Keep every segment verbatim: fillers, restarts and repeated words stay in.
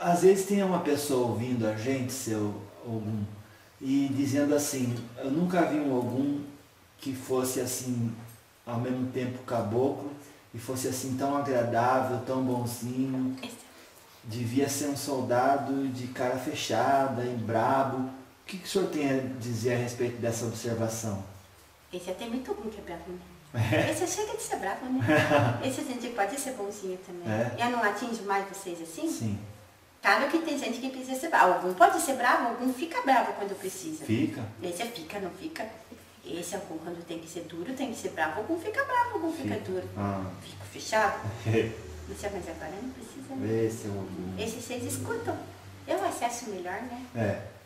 Às vezes tem uma pessoa ouvindo a gente, seu Ogum, e dizendo assim, eu nunca vi um Ogum que fosse assim, ao mesmo tempo caboclo, e fosse assim tão agradável, tão bonzinho. Devia ser um soldado de cara fechada e brabo. O que, que o senhor tem a dizer a respeito dessa observação? Esse até muito bom que é bravo, né? É. Esse chega de ser bravo, né? Esse a gente pode ser bonzinho também. É. Eu não atinjo mais vocês assim? Sim. Claro que tem gente que precisa ser bravo. Algum pode ser bravo, algum fica bravo quando precisa. Fica? Esse fica, não fica. Esse algum quando tem que ser duro, tem que ser bravo. Algum fica bravo, algum fica, fica duro. Ah. Fico fechado. Não sei, mas agora não precisa. Né? Esse é o Ogum. Esse vocês escutam. Eu acesso melhor, né? É.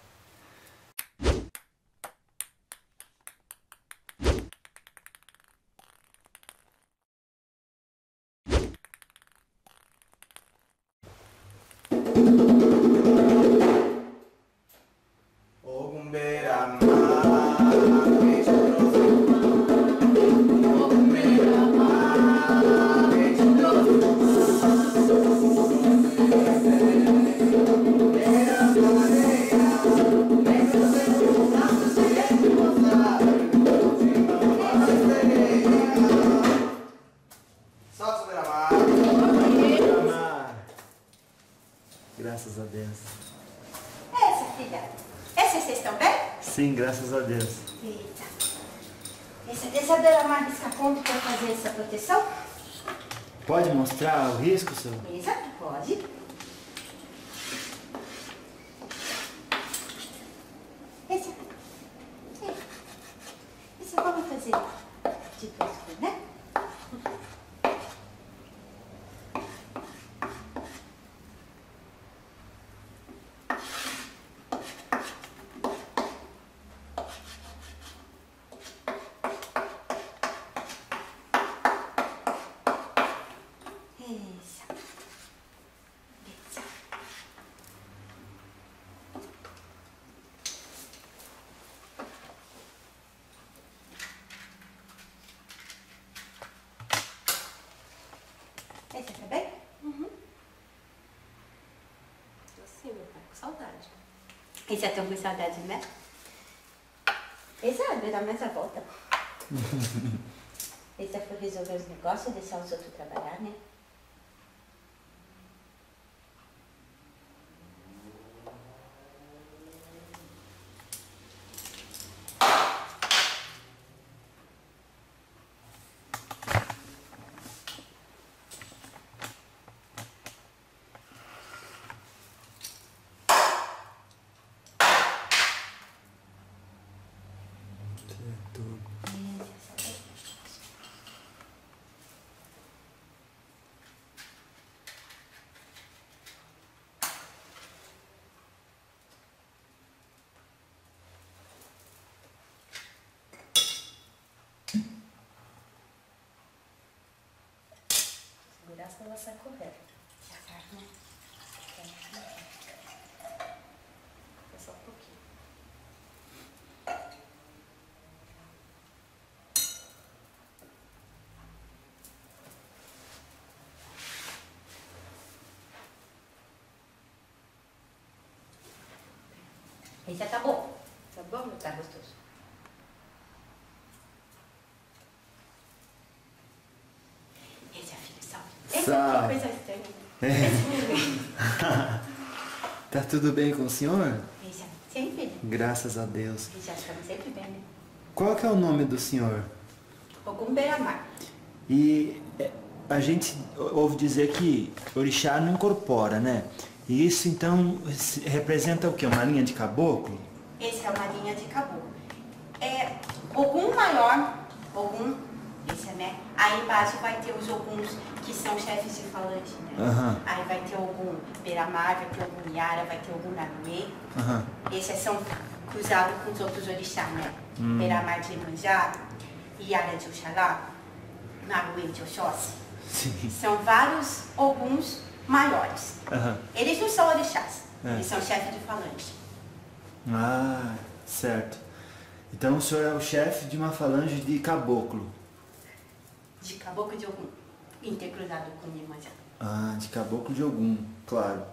Graças a Deus. Essa, filha. Essa vocês estão bem? Sim, graças a Deus. Eita. Essa Isabela Mar risca ponto para fazer essa proteção? Pode mostrar o risco, senhor? Exato, pode. Esse. Esse vamos fazer de dois, né? Esse tá bem? Uhum. Tô sim, meu pai, com saudade. Esse é tão com saudade, né? Esse é a mais a volta. Esse é por resolver os negócios, deixar os outros trabalhar, né? Segurar, senão ela sai correndo. Já sabe, né? É só um pouquinho. Esse tá bom. Tá bom, meu Tá pai? gostoso. Esse é filho, salve. Esse Salve. é coisa estranha. Tá tudo bem com o senhor? Esse é sempre. Graças a Deus. Esse já estamos sempre bem, né? Qual que é o nome do senhor? Ogum Beira-Mar. E é, a gente ouve dizer que orixá não incorpora, né? E isso então se- representa o quê? Uma linha de caboclo? Esse é uma linha de caboclo. É Ogum maior, Ogum, esse é, né? Aí embaixo vai ter os Oguns que são chefes de falange, né? Aham. Aí vai ter Ogum Beira-Mar, vai ter Ogum Yara, vai ter Ogum Naruê. Aham. Esses são cruzados com os outros orixás, né? Hum. Beira-Mar de Iemanjá, Yara de Oxalá, Naruê de Oxóssi. Sim. São vários Oguns maiores. Aham. Eles não são orixás, É. eles são chefes de falange. Ah, certo. Então o senhor é o chefe de uma falange de caboclo. De caboclo de Ogum, intercruzado com Iemanjá. Ah, de caboclo de Ogum, claro.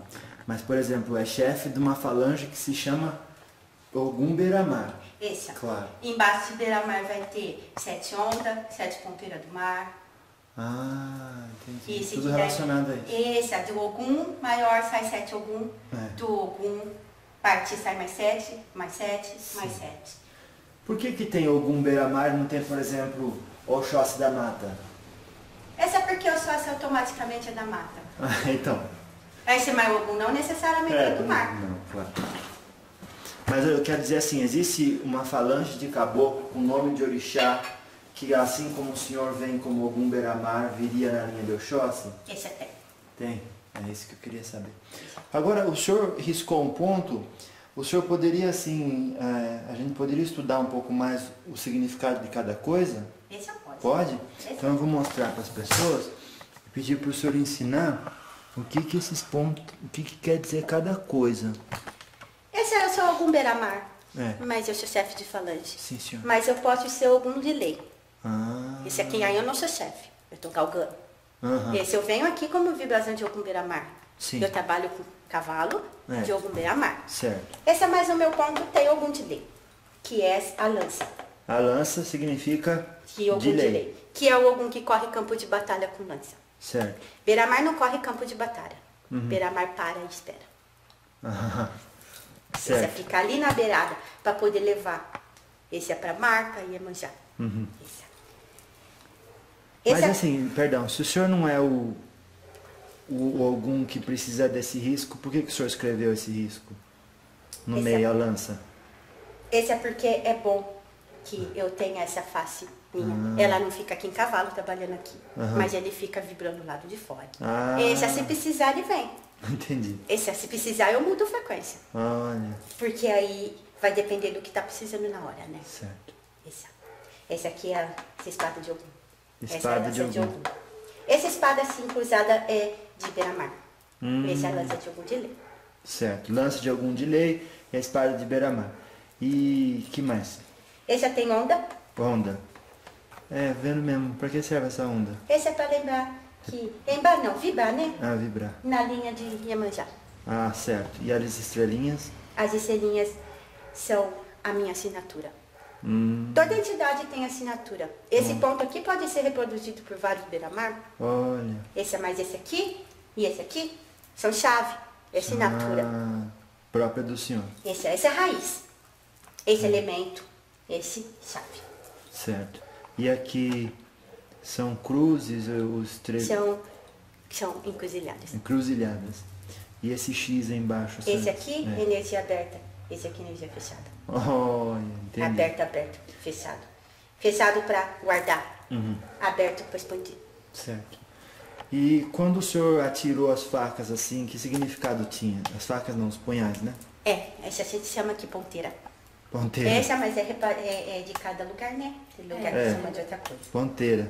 Mas, por exemplo, é chefe de uma falange que se chama Ogum Beira-Mar. Esse, ó. Claro. Embaixo de Beira-Mar vai ter sete ondas, sete ponteiras do mar. Ah, entendi. Esse Tudo aqui relacionado daí, a isso. Esse, a do Ogum maior sai sete Ogum. É. Do Ogum parte sai mais sete, mais sete, mais sete. Por que que tem Ogum Beira-Mar e não tem, por exemplo, Oxóssi da Mata? Essa é porque o sócio automaticamente é da mata. Ah, então. Esse mais Ogum não necessariamente é, do mar. Não, claro. Mas eu quero dizer assim, existe uma falange de caboclo com nome de orixá que, assim como o senhor vem como Ogum Beira-Mar, viria na linha de Oxóssi? Esse até. Tem, é isso que eu queria saber. Agora, o senhor riscou um ponto, o senhor poderia, assim, é, a gente poderia estudar um pouco mais o significado de cada coisa? Esse eu posso. Pode? Esse Então eu vou mostrar para as pessoas e pedir para o senhor ensinar o que que esses pontos, o que que quer dizer cada coisa. Esse eu sou Ogum Beira-Mar, É. mas eu sou chefe de falange. Sim, senhor. Mas eu posso ser Ogum de lei. Ah. Esse aqui aí eu não sou chefe, eu tô galgando. Aham. Esse eu venho aqui como vibração de Ogum Beira-Mar. Sim. Eu trabalho com cavalo É. de Ogum Beira-Mar. Certo. Esse é mais o meu ponto, tem Ogum de lei, que é a lança. A lança significa Que Ogum de de lei. lei. Que é o Ogum que corre campo de batalha com lança. Certo. Beira-Mar não corre campo de batalha. Uhum. Beira-Mar para e espera. Ah, Esse é certo. ficar ali na beirada para poder levar. Esse é para mar, para Iemanjá. Uhum. Esse é. Mas Esse é- assim, perdão, se o senhor não é o, o Ogum que precisa desse risco, por que, que o senhor escreveu esse risco? No Esse meio, é- a lança. Esse é porque é bom que eu tenha essa face minha. Ela não fica aqui em cavalo trabalhando aqui, Aham. mas ele fica vibrando do lado de fora. Ah. Esse é se precisar, ele vem. Entendi. Esse é se precisar, eu mudo a frequência. Olha, Porque aí vai depender do que tá precisando na hora, né? certo. Esse, esse aqui é a espada de Ogum. Essa é a Espada lança de Ogum. Essa espada assim cruzada é de Beira-Mar. Hum. Essa é a lança de Ogum de lei. Certo. Lança de Ogum de lei e a espada de Beira-Mar. E que mais? Esse tem onda. Onda. É, vendo mesmo. Pra que serve essa onda? Esse é para lembrar que... Lembrar não, vibrar, né? Ah, vibrar. Na linha de Iemanjá. Ah, certo. E as estrelinhas? As estrelinhas são a minha assinatura. Hum, Toda entidade tem assinatura. Esse ponto aqui pode ser reproduzido por vários beira-mar. olha. Esse é mais esse aqui e esse aqui são chave, é assinatura. Ah, própria do senhor. Esse, esse é a raiz. Esse elemento, esse chave. Certo. E aqui são cruzes, os três São, são encruzilhadas. encruzilhadas. E esse X aí embaixo? sabe? Esse aqui, É. energia aberta. Esse aqui, energia fechada. Olha, entendi. Aberto, aberto, fechado. Fechado para guardar. Uhum. Aberto para expandir. Certo. E quando o senhor atirou as facas assim, que significado tinha? As facas não, os punhais, né? É, essa a gente chama aqui ponteira. Ponteira. Essa, mas é, repa- é- é de cada lugar, né? Tem lugar É. que chama de outra coisa. Ponteira.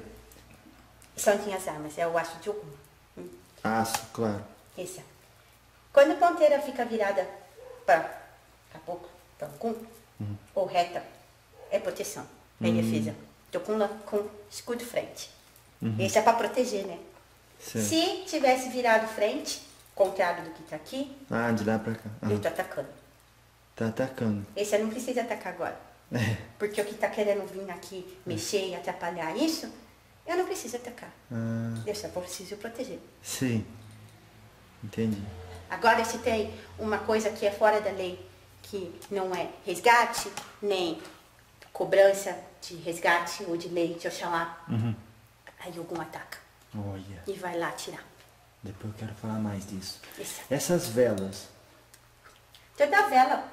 São as armas, é o aço de Ogum. Hum, Aço, claro. Esse é. Quando a ponteira fica virada para caboclo, para Ogum, ou reta, é proteção, é defesa. Tô com, la- com escudo frente. Esse é para proteger, né? Certo. Se tivesse virado frente, contrário do que tá aqui, Ah, de lá pra cá. Ah, eu tô atacando. tá atacando. Esse eu não precisa atacar agora. É. Porque o que tá querendo vir aqui mexer e atrapalhar isso, eu não preciso atacar. Ah, Eu só preciso proteger. sim. Entendi. Agora, se tem uma coisa que é fora da lei, que não é resgate, nem cobrança de resgate ou de lei de Oxalá, Uhum. aí algum ataca Olha. e vai lá tirar. Depois eu quero falar mais disso. Isso. Essas velas. Toda vela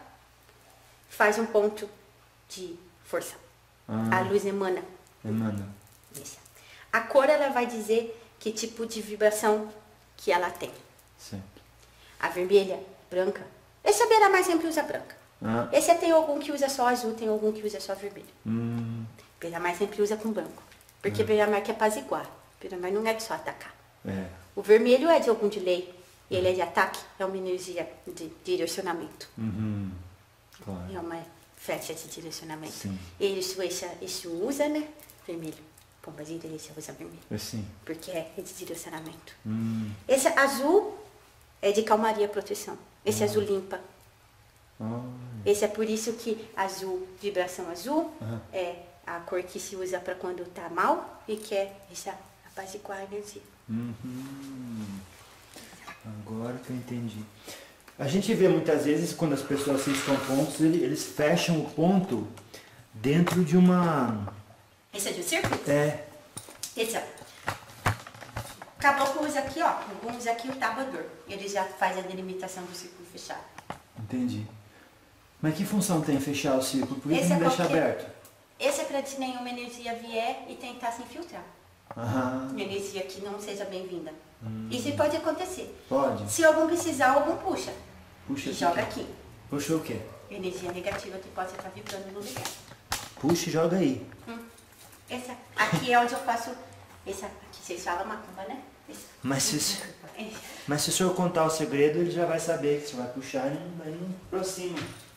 faz um ponto de força. Ah. A luz emana. Emana. Isso. A cor, ela vai dizer que tipo de vibração que ela tem. Certo. A vermelha, branca. Esse é beira-mar sempre usa branca. Ah. Esse tem algum que usa só azul, tem algum que usa só vermelho. Hum. Beira-mar sempre usa com branco. Porque beira-mar quer apaziguar. Beira-mar não é só atacar. É. O vermelho é de algum de lei. E ele é de ataque, é uma energia de direcionamento. Uhum. Claro. É uma flecha de direcionamento. Sim. E isso, isso, isso usa, né? Vermelho. Pomba gira, esse usa vermelho. Assim. Porque é de direcionamento. Hum. Esse azul É de calmaria, proteção. Esse Ah. azul limpa. Olha. Esse é por isso que azul, vibração azul, Aham. é a cor que se usa para quando tá mal e que é essa apaziguar a energia. Uhum. Agora que eu entendi. A gente vê muitas vezes quando as pessoas ciscam pontos, ele- eles fecham o ponto dentro de uma... Esse é de um círculo? É. Esse é. Caboclo usa aqui, ó. Alguns usa aqui o tabador. Ele já faz a delimitação do círculo fechado. Entendi. Mas que função tem fechar o círculo? Por que Esse que não é deixa qualquer- aberto? Esse é para se nenhuma energia vier e tentar se infiltrar. Aham. Uma energia que não seja bem-vinda. Hum. Isso pode acontecer. Pode. Se algum precisar, algum puxa. Puxa E aqui. joga aqui. Puxa o quê? Energia negativa que pode estar vibrando no lugar. Puxa e joga aí. Hum. Essa, aqui é onde eu faço. Essa, aqui vocês falam macumba, né? Essa. Mas se, É. mas se o senhor contar o segredo, ele já vai saber que você vai puxar e não, aí não aproxima.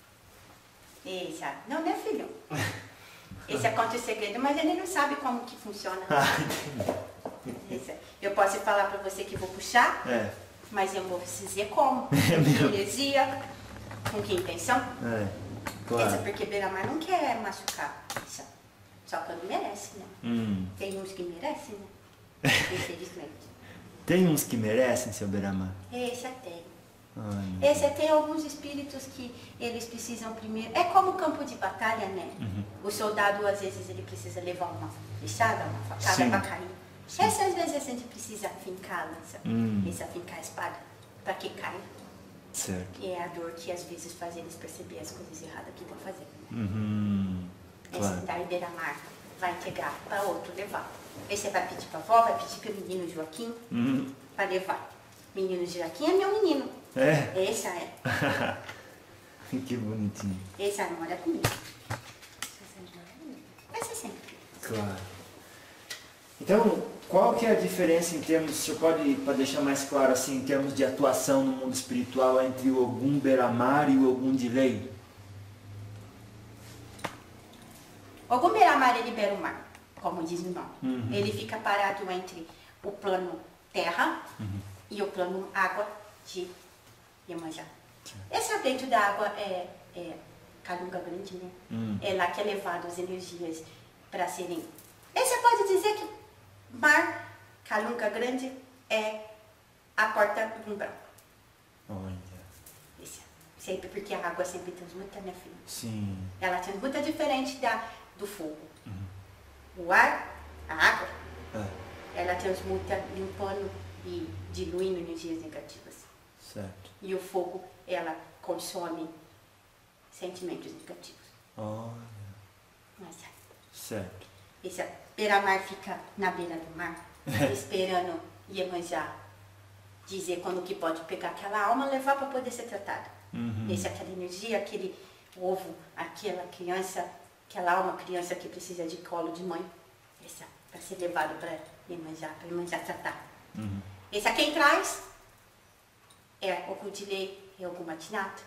Essa. Não, né, filho? Esse é conta o segredo, mas ele não sabe como que funciona. Ah, entendi. Essa. Eu posso falar pra você que vou puxar, É. mas eu vou dizer como. É Com que mesmo? energia, com que intenção. É. Essa Claro. porque Beira-Mar não quer machucar. Essa. Só quando merece, né? Hum. Tem uns que merecem, né? Infelizmente. Tem uns que merecem, seu Beramar? Esse tem. Ai, Esse tem alguns espíritos que eles precisam primeiro. É como o campo de batalha, né? Uhum. O soldado, às vezes, ele precisa levar uma flechada, uma facada Sim. para cair. Sim. Essa, às vezes, a gente precisa fincar a lança, Hum. precisa fincar a espada, para que caia. certo. E é a dor que, às vezes, faz eles perceber as coisas erradas que estão fazendo. Uhum. Esse Claro. da Beira-Mar vai entregar para outro levar. Esse você vai pedir para a avó, vai pedir para o menino Joaquim Uhum. para levar. Menino Joaquim é meu menino. É? Esse é. Que bonitinho. Esse mora comigo. Vai ser sempre. Claro. Então, qual que é a diferença em termos, o senhor pode, para deixar mais claro assim, em termos de atuação no mundo espiritual entre o Ogum Beramar e o Ogum de Lei? Ogum Beira-Mar, ele libera o mar, como diz o nome. Uhum. Ele fica parado entre o plano terra Uhum. e o plano água de Iemanjá. Esse dentro da água é, é Calunga Grande, né? Hum. É lá que é levado as energias para serem... Esse pode dizer que mar, Calunga Grande, é a porta do umbral. Olha. Esse, sempre, porque a água sempre transmuta, né, filho? Sim. Ela transmuta diferente da, do fogo. Uhum. O ar, a água, É, ela transmuta limpando e diluindo energias negativas. certo. E o fogo, ela consome sentimentos negativos. Olha. Mas Certo. esse beira-mar fica na beira do mar, esperando Iemanjá dizer quando que pode pegar aquela alma e levar para poder ser tratada. Uhum. Esse, aquela energia, aquele ovo, aquela criança, aquela alma criança que precisa de colo de mãe, essa para ser levado para Iemanjá, para Iemanjá tratar. Uhum. Esse a quem traz é o Kudilei e o Gumatinato.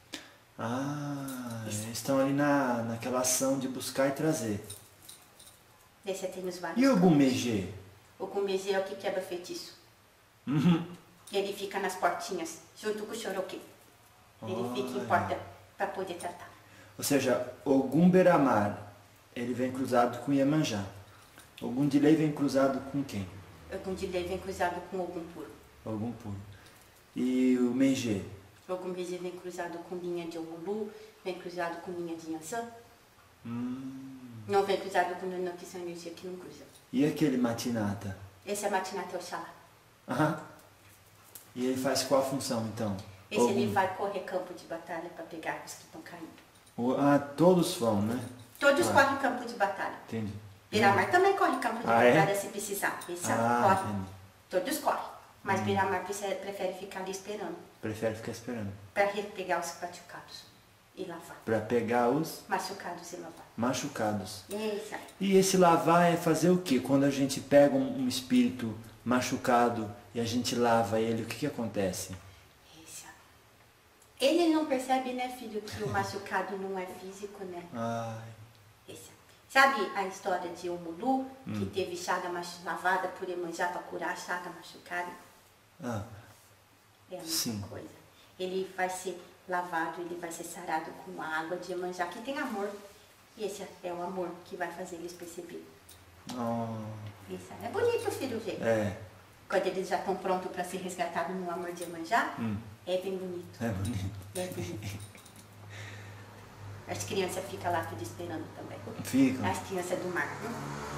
Ah, Isso. eles estão ali na, naquela ação de buscar e trazer. Esse tem os vários. E o Ogum Megê? O Kumeze é o que quebra feitiço. Uhum. Ele fica nas portinhas, junto com o Choroque. Ele fica em Olha. porta para poder tratar. Ou seja, Ogum Beramar, ele vem cruzado com Iemanjá. Ogum de Lei vem cruzado com quem? O Gundilei vem cruzado com o Ogum puro. Ogum puro. E o Megê? O Kumeze vem cruzado com linha de Ogulu, vem cruzado com linha de Yansan. Hum. Não vem cruzado com Nanã, que são energia que não cruza. E aquele Matinata? Esse é Matinata Oxalá. Aham. E ele faz qual função então? Esse Ogum. ele vai correr campo de batalha para pegar os que estão caindo. O- Ah, todos vão, né? Todos Ah. correm campo de batalha. Entendi. Beira-Mar também corre campo de Ah, é? batalha se precisar. Esse Ah, corre. entendi. Todos correm. Mas Hum. Beira-Mar prefere, prefere ficar ali esperando Prefere ficar esperando. para pegar os machucados e lavar. Para pegar os Machucados e lavar. machucados. Isso. E esse lavar é fazer o quê? Quando a gente pega um, um espírito machucado e a gente lava ele, o que, que acontece? Isso. Ele não percebe, né, filho, que o machucado não é físico, né? Ai. Isso. Sabe a história de Omulu, que Hum. teve chaga machu- lavada por Iemanjá para curar a chaga machucada? Ah. é a mesma Sim. coisa. Ele vai ser lavado, ele vai ser sarado com a água de Iemanjá, que tem amor. E esse é o amor que vai fazer eles perceber. Oh, Isso é bonito, filho, ver. é, Quando eles já estão prontos para ser resgatados no amor de Iemanjá, hum, é bem bonito. é bonito. É bonito. As crianças ficam lá tudo esperando também. Fica. As crianças do mar. Né?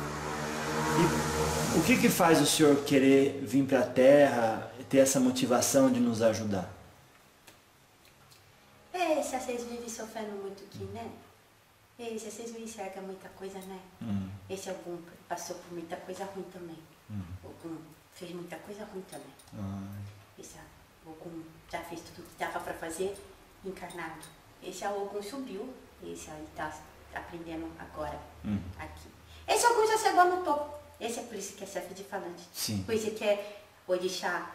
E o que que faz o senhor querer vir para a Terra e ter essa motivação de nos ajudar? É, se vocês vivem sofrendo muito aqui, né? E se vocês não enxergam muita coisa, né? Hum, Esse algum passou por muita coisa ruim também. hum, Algum fez muita coisa ruim também. ai, Esse algum já fez tudo que dava para fazer encarnado. Esse algum subiu. Esse aí está aprendendo agora, hum, aqui. Esse algum já chegou no topo. Esse é por isso que é chefe de falante. sim, Por isso que é orixá.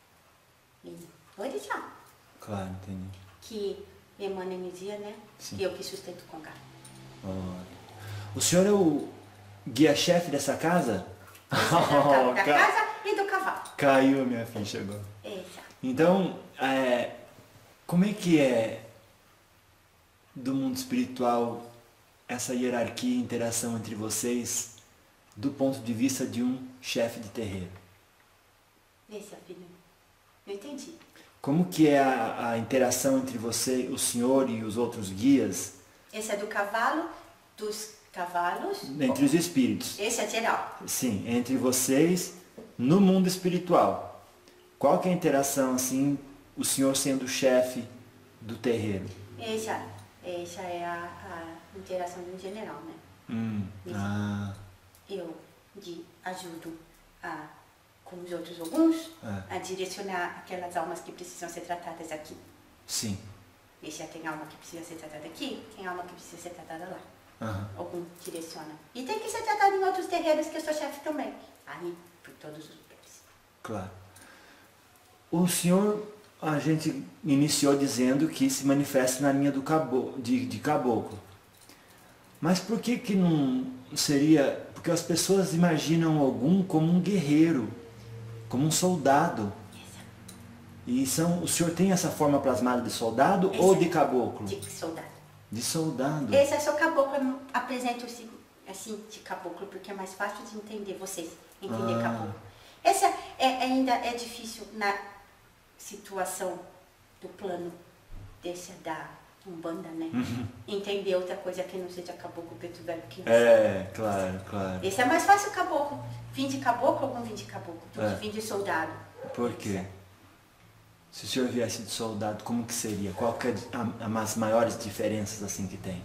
E orixá. claro, entendi. Que emana energia, né? Sim. Que eu que sustento com gás. Olha. O senhor é o guia-chefe dessa casa? Esse é da, ca- da Ca- casa e do cavalo. Caiu a minha ficha agora. Essa. Então, é, como é que é do mundo espiritual essa hierarquia e interação entre vocês do ponto de vista de um chefe de terreiro? Esse, filho. Não entendi. Como que é a, a interação entre você, o senhor e os outros guias, Esse é do cavalo, dos cavalos. entre os espíritos? Esse é geral. Sim, entre vocês no mundo espiritual. Qual que é a interação, assim, o senhor sendo o chefe do terreiro? Essa, essa é a, a interação do general, né? Hum, Isso. ah, Eu de, ajudo a, com os outros alguns É. a direcionar aquelas almas que precisam ser tratadas aqui. sim. E já tem alma que precisa ser tratada aqui, tem alma que precisa ser tratada lá. Aham. Algum direciona. E tem que ser tratado em outros terreiros que eu sou chefe também. Aí, por todos os lugares. Claro. O senhor, a gente iniciou dizendo que se manifesta na linha do cabo, de, de caboclo. Mas por que que não seria... Porque as pessoas imaginam algum como um guerreiro, como um soldado. Essa, E são, o senhor tem essa forma plasmada de soldado ou de caboclo? de soldado. De soldado. Esse é seu caboclo, eu apresento assim, assim de caboclo, porque é mais fácil de entender vocês, entender Ah. caboclo. Essa é, ainda é difícil na situação do plano desse da Umbanda, né? Entender outra coisa que não seja caboclo, preto velho, que não É, claro, claro. Esse é mais fácil caboclo. Vim de caboclo ou não vim de caboclo? Do É. que vim de soldado. Por quê? Se o senhor viesse de soldado, como que seria? Qual que é a- a- as maiores diferenças assim que tem?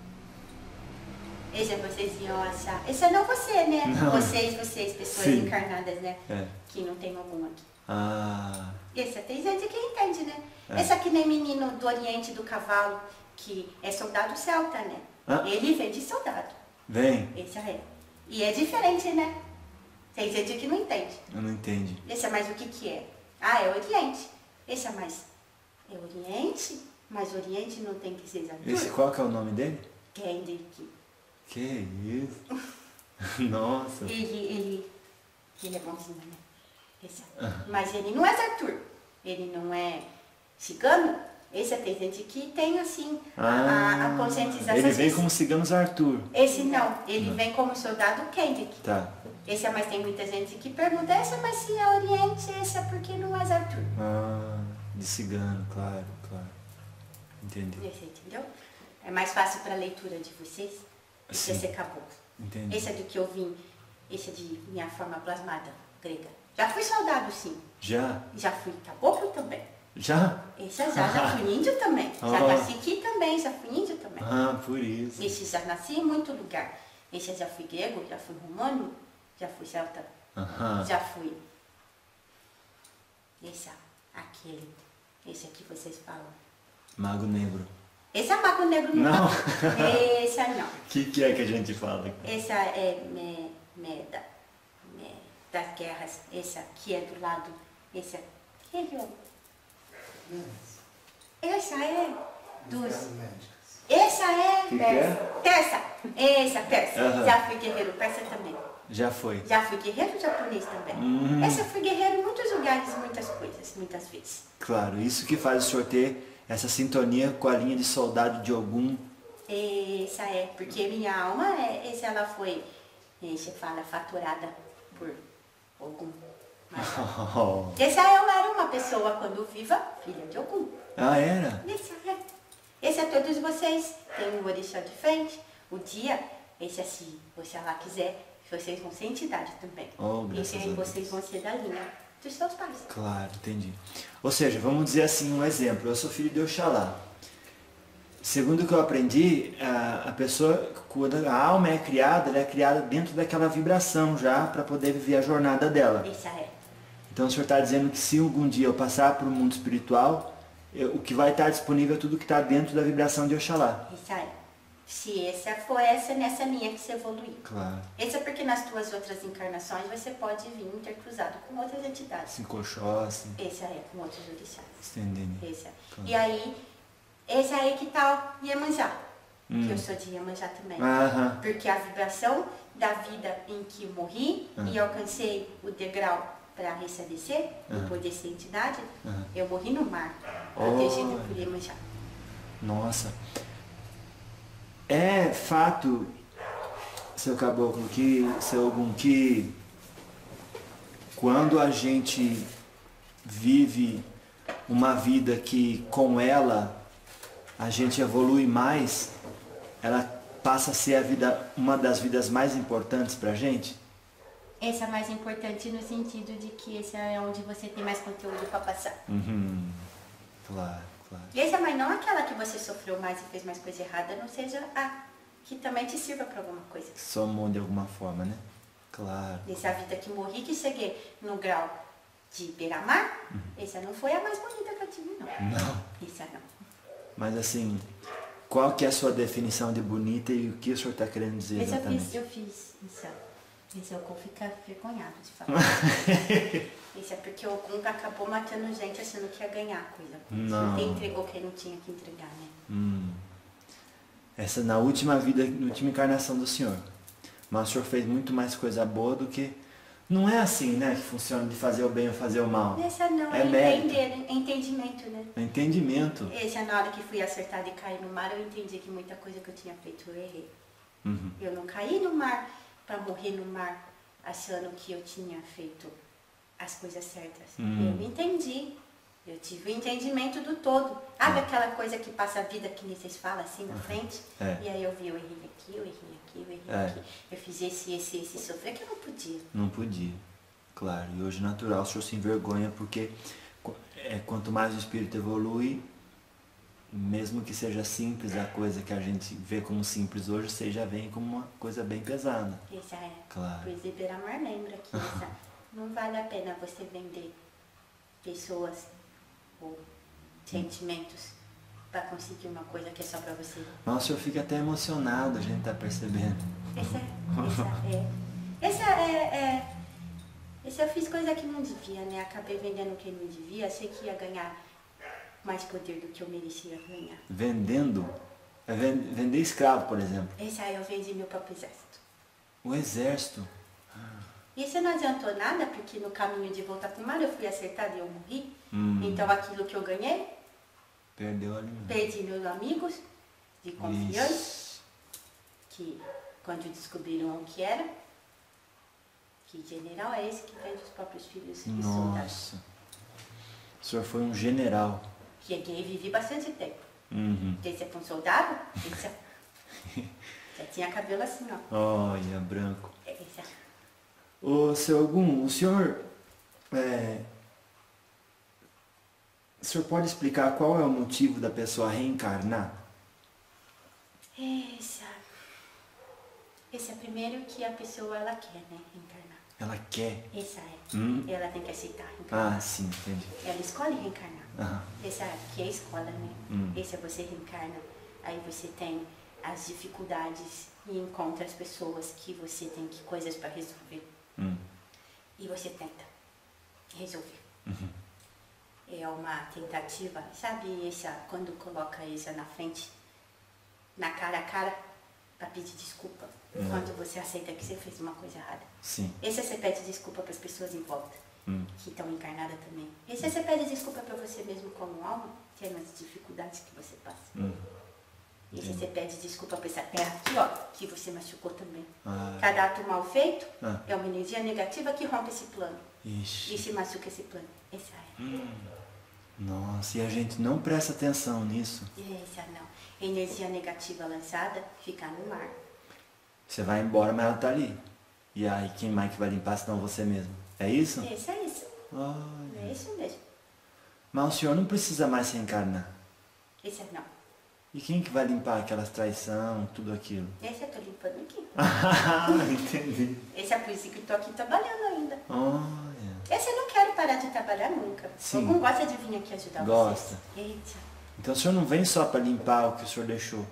Esse é vocês iam achar. Esse é não você, né? Não. Vocês, vocês, pessoas Sim. encarnadas, né? É. Que não tem algum aqui. Ah, Esse é tem gente que entende, né? É. Esse aqui nem menino do Oriente do Cavalo, que é soldado celta, né? Ah. Ele vem de soldado. vem? Esse é. E é diferente, né? Tem gente que não entende. Eu não entendi. Esse é mais o que que é? Ah, é Oriente. Esse é mais... É Oriente, mas Oriente não tem que ser Esse exato. qual que é o nome dele? Kendrick. Que isso? Nossa. Ele, ele, ele é bonzinho, né? Esse é. Mas ele não é Arthur. Ele não é cigano. Esse é, tem gente que tem, assim, a, a, a conscientização. ele vem Esse- como ciganos Arthur. Esse não. Ele vem como soldado Kendrick. Tá. Esse é, mas tem muita gente que pergunta, esse é, mas se é Oriente, esse é porque não é Arthur. Ah, de cigano, claro, claro. Entendi. Esse, entendeu? É mais fácil para a leitura de vocês do que Sim. ser caboclo. Entendi. Esse é do que eu vim, esse é de minha forma plasmada, grega. Já fui soldado, sim. Já? Já fui caboclo também. Já? Esse é já, já fui índio também. Já Oh. nasci aqui também, já fui índio também. Ah, por isso. Esse já nasci em muito lugar. Esse eu já fui grego, já fui romano, já fui celta, Aham. já fui. Esse é aquele. Esse aqui vocês falam. Mago negro. Esse é mago negro Não. Esse é não. O que, que é que a gente fala? Esse é me, me, da, me, das guerras. Esse aqui é do lado. Esse é. Aquele, ó. Essa é dos. Essa é Que que persa. é? Persa. Essa, persa. Aham. Já fui guerreiro persa também. Já foi. Já fui guerreiro japonês também. Hum. Essa fui guerreiro em muitos lugares, muitas coisas, muitas vezes. Claro, isso que faz o senhor ter essa sintonia com a linha de soldado de Ogum. Essa é, porque minha alma, é, essa ela foi, se fala, faturada por Ogum. Mas, Oh. essa eu era uma pessoa, quando viva, filha de Ogum. Ah, era? Esse é. Esse é todos vocês. Tem o orixá de frente, o dia, esse é se você lá quiser, vocês vão ser entidade também. Oh, esse aí vocês vão ser da linha dos seus pais. Claro, entendi. Ou seja, vamos dizer assim, um exemplo. Eu sou filho de Oxalá. Segundo o que eu aprendi, a, a pessoa, quando a alma é criada, ela é criada dentro daquela vibração já, para poder viver a jornada dela. Essa é. Então o senhor está dizendo que se algum dia eu passar para o mundo espiritual, eu, o que vai estar disponível é tudo que está dentro da vibração de Oxalá. Essa é. Se essa for essa, nessa linha que você evoluiu. Claro. Essa é porque nas tuas outras encarnações você pode vir intercruzado com outras entidades. Assim, colchó, assim. Essa é, com outros orixás. Estendendo. Essa. Claro. E aí, esse aí que tá o Iemanjá. Hum. Que eu sou de Iemanjá também. Aham. Porque a vibração da vida em que morri Ah. e alcancei o degrau para restabelecer, Ah. e poder ser entidade, Ah. eu morri no mar, Olha. protegida por Iemanjá. Nossa. É fato, seu caboclo, que, seu Ogum, que quando a gente vive uma vida que com ela a gente evolui mais, ela passa a ser a vida, uma das vidas mais importantes pra gente? Esse é mais importante no sentido de que esse é onde você tem mais conteúdo para passar. Uhum. Claro, claro. Esse é mais não aquela que você sofreu mais e fez mais coisa errada, não seja a que também te sirva para alguma coisa. Somou de alguma forma, né? Claro. Essa é a vida que morri, que cheguei no grau de beira-mar, essa não foi a mais bonita que eu tive, não. Não. Essa não. Mas assim, qual que é a sua definição de bonita e o que o senhor está querendo dizer Esse eu exatamente? fiz, eu fiz, isso. Esse eu vou ficar envergonhado de falar. Isso é porque o Ogum acabou matando gente achando que ia ganhar a coisa. Não. Ele entregou quem não tinha que entregar, né? Hum. Essa na última vida, na última encarnação do senhor. Mas o senhor fez muito mais coisa boa do que... Não é assim, né, que funciona de fazer o bem ou fazer o mal. Essa não, É é, mérito. entender, é entendimento, né? É entendimento. Esse é na hora que fui acertada e caí no mar, eu entendi que muita coisa que eu tinha feito eu errei. Uhum. Eu não caí no mar para morrer no mar achando que eu tinha feito as coisas certas. Hum. Eu entendi. Eu tive o entendimento do todo. Sabe aquela coisa que passa a vida que nem vocês falam assim na frente? É. E aí eu vi, eu errei aqui, eu errei aqui, eu errei É. aqui. Eu fiz esse, esse, esse, sofrer que eu não podia. Não podia. Claro. E hoje natural o senhor se envergonha porque qu- é, quanto mais o espírito evolui, mesmo que seja simples a coisa que a gente vê como simples hoje, você já vem como uma coisa bem pesada. Essa é. Claro. Pois Iberamar lembra que essa, não vale a pena você vender pessoas ou sentimentos para conseguir uma coisa que é só para você. Nossa, o senhor fica até emocionado, a gente tá percebendo. Essa é. Essa é. Essa é, é essa eu fiz coisa que não devia, né? Acabei vendendo quem não devia, achei que ia ganhar mais poder do que eu merecia ganhar. Vendendo? É ven- vender escravo, por exemplo. Esse aí eu vendi meu próprio exército. O exército. Isso não adiantou nada, porque no caminho de voltar pro mar eu fui acertada e eu morri. Hum. Então aquilo que eu ganhei, Perdeu ali. perdi meus amigos de confiança, Isso. que quando descobriram o que era, que general é esse que vende os próprios filhos e soldados. Nossa. O senhor foi um general. Cheguei e vivi bastante tempo. Uhum. Porque você é um soldado, esse é- já tinha cabelo assim, ó. Olha, branco. Esse é- Ô, seu Ogum, o senhor... é, o senhor pode explicar qual é o motivo da pessoa reencarnar? Esse é, esse é primeiro que a pessoa ela quer, né? Reencarnar. Ela quer. Essa é. Hum. Ela tem que aceitar reencarnar. Ah, sim, entendi. Ela escolhe reencarnar. Aham. Essa aqui é a escola, né? Hum. Esse é você reencarna. Aí você tem as dificuldades e encontra as pessoas que você tem que, coisas para resolver. Hum. E você tenta resolver. Uhum. É uma tentativa, sabe? Essa, quando coloca essa na frente, na cara a cara, para pedir desculpa Hum. quando você aceita que você fez uma coisa errada. Sim. Esse você pede desculpa para as pessoas em volta, Hum. que estão encarnadas também. Esse você pede desculpa para você mesmo como alma, que é nas dificuldades que você passa. Hum. Esse você pede desculpa para essa terra aqui, ó, que você machucou também. Ah. Cada ato mal feito Ah. é uma energia negativa que rompe esse plano. Ixi. E se machuca esse plano. Essa é. Hum. Nossa, e a gente não presta atenção nisso. Essa não. Energia negativa lançada fica no mar. Você vai embora, mas ela tá ali. E aí, quem mais que vai limpar senão você mesmo? É isso? Isso é isso. Olha. É isso mesmo. Mas o senhor não precisa mais reencarnar. Esse é não. E quem que vai limpar aquelas traição, tudo aquilo? Esse eu tô limpando aqui. Ah, entendi. Esse é por isso que eu tô aqui trabalhando ainda. Olha. Esse eu não quero parar de trabalhar nunca. Sim. Algum gosta de vir aqui ajudar Gosta. vocês? Eita. Então o senhor não vem só para limpar o que o senhor deixou.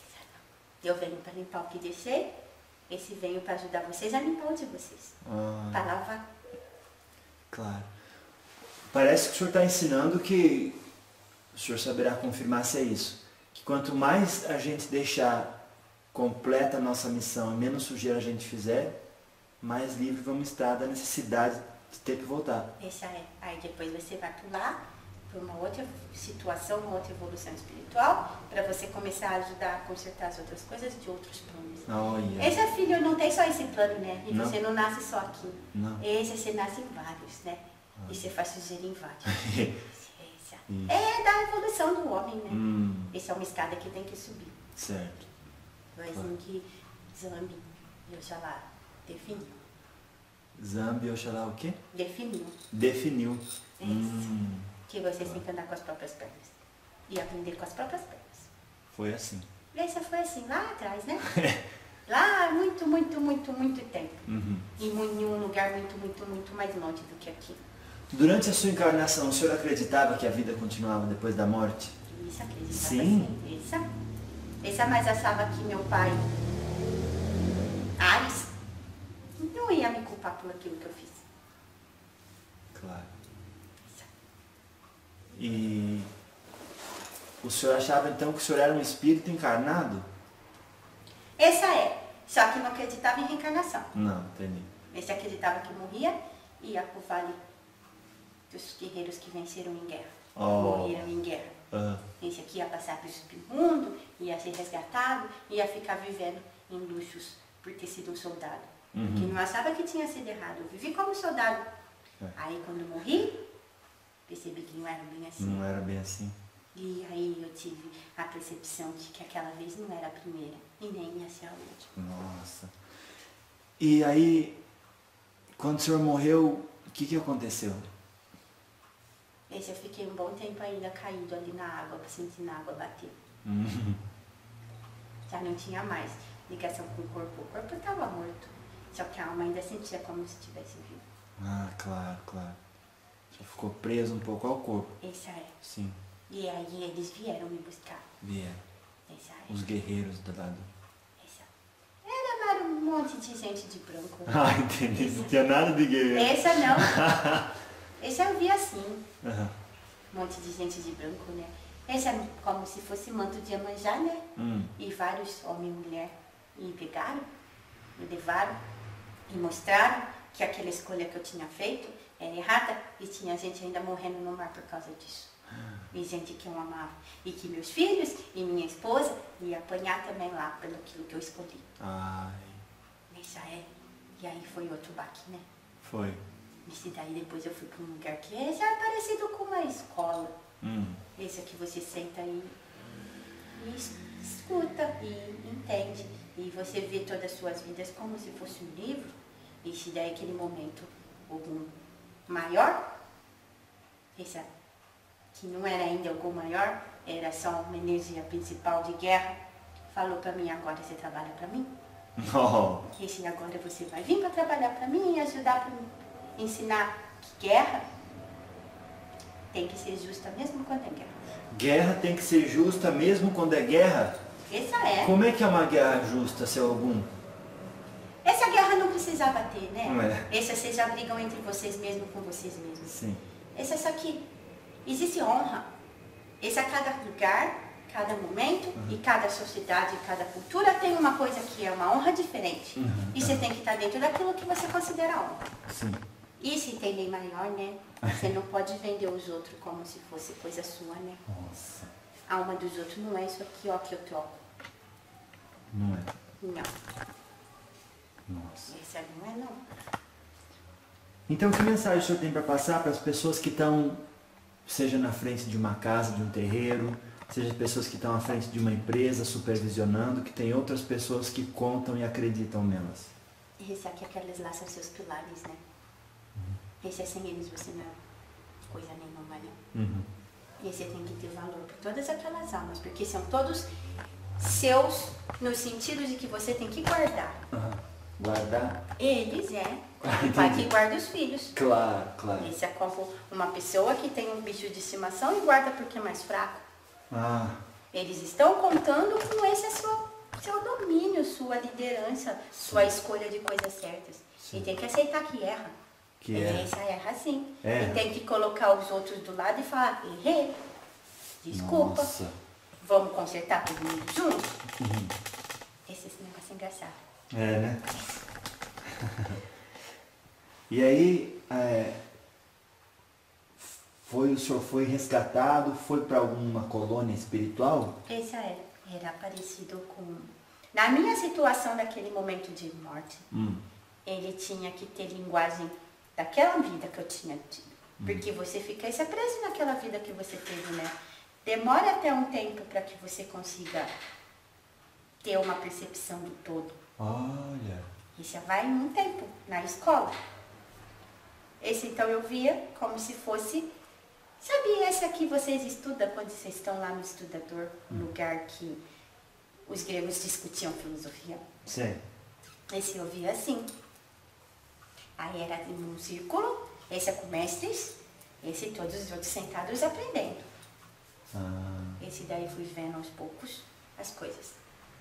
Eu venho para limpar o que deixei. Esse venho para ajudar vocês a limpar o de vocês. Ah, Para lavar. claro. Parece que o senhor está ensinando que o senhor saberá confirmar se é isso. Que quanto mais a gente deixar completa a nossa missão e menos sujeira a gente fizer, mais livre vamos estar da necessidade de ter que voltar. Essa é. Aí depois você vai pular para uma outra situação, uma outra evolução espiritual, para você começar a ajudar a consertar as outras coisas de outros planos. Olha. Esse é filho, não tem só esse plano, né? E Não. você não nasce só aqui. Não. Esse você nasce em vários, né? E você faz sujeira em vários. Esse Isso. é da evolução do homem, né? Hum, Esse é uma escada que tem que subir. certo. Mas em que Zambi e Oxalá definiu. Zambi, Oxalá, o quê? Definiu. Definiu. Isso. Hum, Que você tem que andar com as próprias pernas. E aprender com as próprias pernas. foi assim. Essa foi assim, lá atrás, né? Lá, muito, muito, muito, muito tempo. Uhum. E mu- em um lugar muito, muito, muito mais longe do que aqui. Durante a sua encarnação, o senhor acreditava que a vida continuava depois da morte? Isso, acreditava Sim. assim. Essa, essa mais achava que meu pai, Ares, não ia me culpar por aquilo que eu fiz. Claro. Essa. E o senhor achava então que o senhor era um espírito encarnado? Essa é. Só que não acreditava em reencarnação. Não, entendi. Esse acreditava que morria e ia pro vale dos guerreiros que venceram em guerra. Oh. Morreram em guerra. Ah, Esse aqui ia passar para o submundo, ia ser resgatado, ia ficar vivendo em luxos por ter sido um soldado. Uhum. Que não achava que tinha sido errado. Eu vivi como soldado. É. Aí quando morri, percebi que não era bem assim. não era bem assim. E aí eu tive a percepção de que aquela vez não era a primeira e nem ia ser a última. Nossa. E aí, quando o senhor morreu, o que, que aconteceu? Esse eu fiquei um bom tempo ainda caído ali na água, sentindo a água bater. Uhum. Já não tinha mais ligação com o corpo. O corpo estava morto. Só que a alma ainda sentia como se estivesse vivo. Ah, claro, claro. Já ficou preso um pouco ao corpo. Essa é. Sim, E aí eles vieram me buscar. vieram. Essa é. Os guerreiros do lado. Essa. Era era um monte de gente de branco. Ah, entendi. Não tinha nada de guerreiro. Essa não. Esse eu vi assim. Aham. Um monte de gente de branco, né? Esse é como se fosse manto de Iemanjá, né? Hum. E vários homem e mulher me pegaram, me levaram e mostraram que aquela escolha que eu tinha feito era errada e tinha gente ainda morrendo no mar por causa disso. E gente que eu amava. E que meus filhos e minha esposa iam apanhar também lá pelo aquilo que eu escolhi. Ai, Essa é. E aí foi outro baque, né? foi. Esse daí depois eu fui para um lugar que é já parecido com uma escola. Hum. Esse aqui você senta e, e es- escuta e entende. E você vê todas as suas vidas como se fosse um livro. E se der aquele momento algum maior, esse que não era ainda algo maior, era só uma energia principal de guerra, falou para mim, agora você trabalha para mim? Oh. Esse agora você vai vir para trabalhar para mim e ajudar para ensinar que guerra tem que ser justa mesmo quando é guerra. Guerra tem que ser justa mesmo quando é guerra? Essa é. Como é que é uma guerra justa, seu algum? Essa guerra não precisava ter, né? Não é. Essa vocês já brigam entre vocês mesmos com vocês mesmos. Sim. Essa é só que existe honra. Esse a cada lugar Cada momento uhum. e cada sociedade, cada cultura tem uma coisa que é uma honra diferente. Uhum. E você tem que estar dentro daquilo que você considera honra. Sim. E se tem lei maior, né? Você não pode vender os outros como se fosse coisa sua, né? Nossa. A alma dos outros não é isso aqui, ó, que eu troco. Não é? Não. Nossa. Essa não é, não. Então, que mensagem o senhor tem para passar para as pessoas que estão, seja na frente de uma casa, de um terreiro, seja pessoas que estão à frente de uma empresa, supervisionando, que tem outras pessoas que contam e acreditam nelas? Esse aqui, aqueles lá são seus pilares, né? Uhum. Esse é sem eles, você não é coisa nenhuma, né? Uhum. E você tem que ter valor por todas aquelas almas, porque são todos seus, no sentido de que você tem que guardar. Uhum. Guardar? Eles, é. O pai que guarda os filhos. Claro, claro. Esse é como uma pessoa que tem um bicho de estimação e guarda porque é mais fraco. Ah. Eles estão contando com esse é seu, seu domínio, sua liderança, sua escolha de coisas certas. Sim. E tem que aceitar que erra. Que e erra. essa erra sim. É. E tem que colocar os outros do lado e falar, errei. Desculpa. Nossa. Vamos consertar todo mundo junto? Uhum. Esse, esse negócio é engraçado. É, né? E aí, é, foi, o senhor foi resgatado, foi para alguma colônia espiritual? Esse era, era parecido com... Na minha situação daquele momento de morte, hum. ele tinha que ter linguagem daquela vida que eu tinha tido. Hum. Porque você fica você é preso naquela vida que você teve, né? Demora até um tempo para que você consiga ter uma percepção do todo. Olha. Isso vai em um tempo, na escola. Esse então eu via como se fosse... Sabe esse aqui vocês estudam quando vocês estão lá no Estudador, hum. lugar que os gregos discutiam filosofia? Sim. Esse eu via assim. Aí era em um círculo, esse é com mestres, esse todos os outros sentados aprendendo. Ah. Esse daí fui vendo aos poucos as coisas.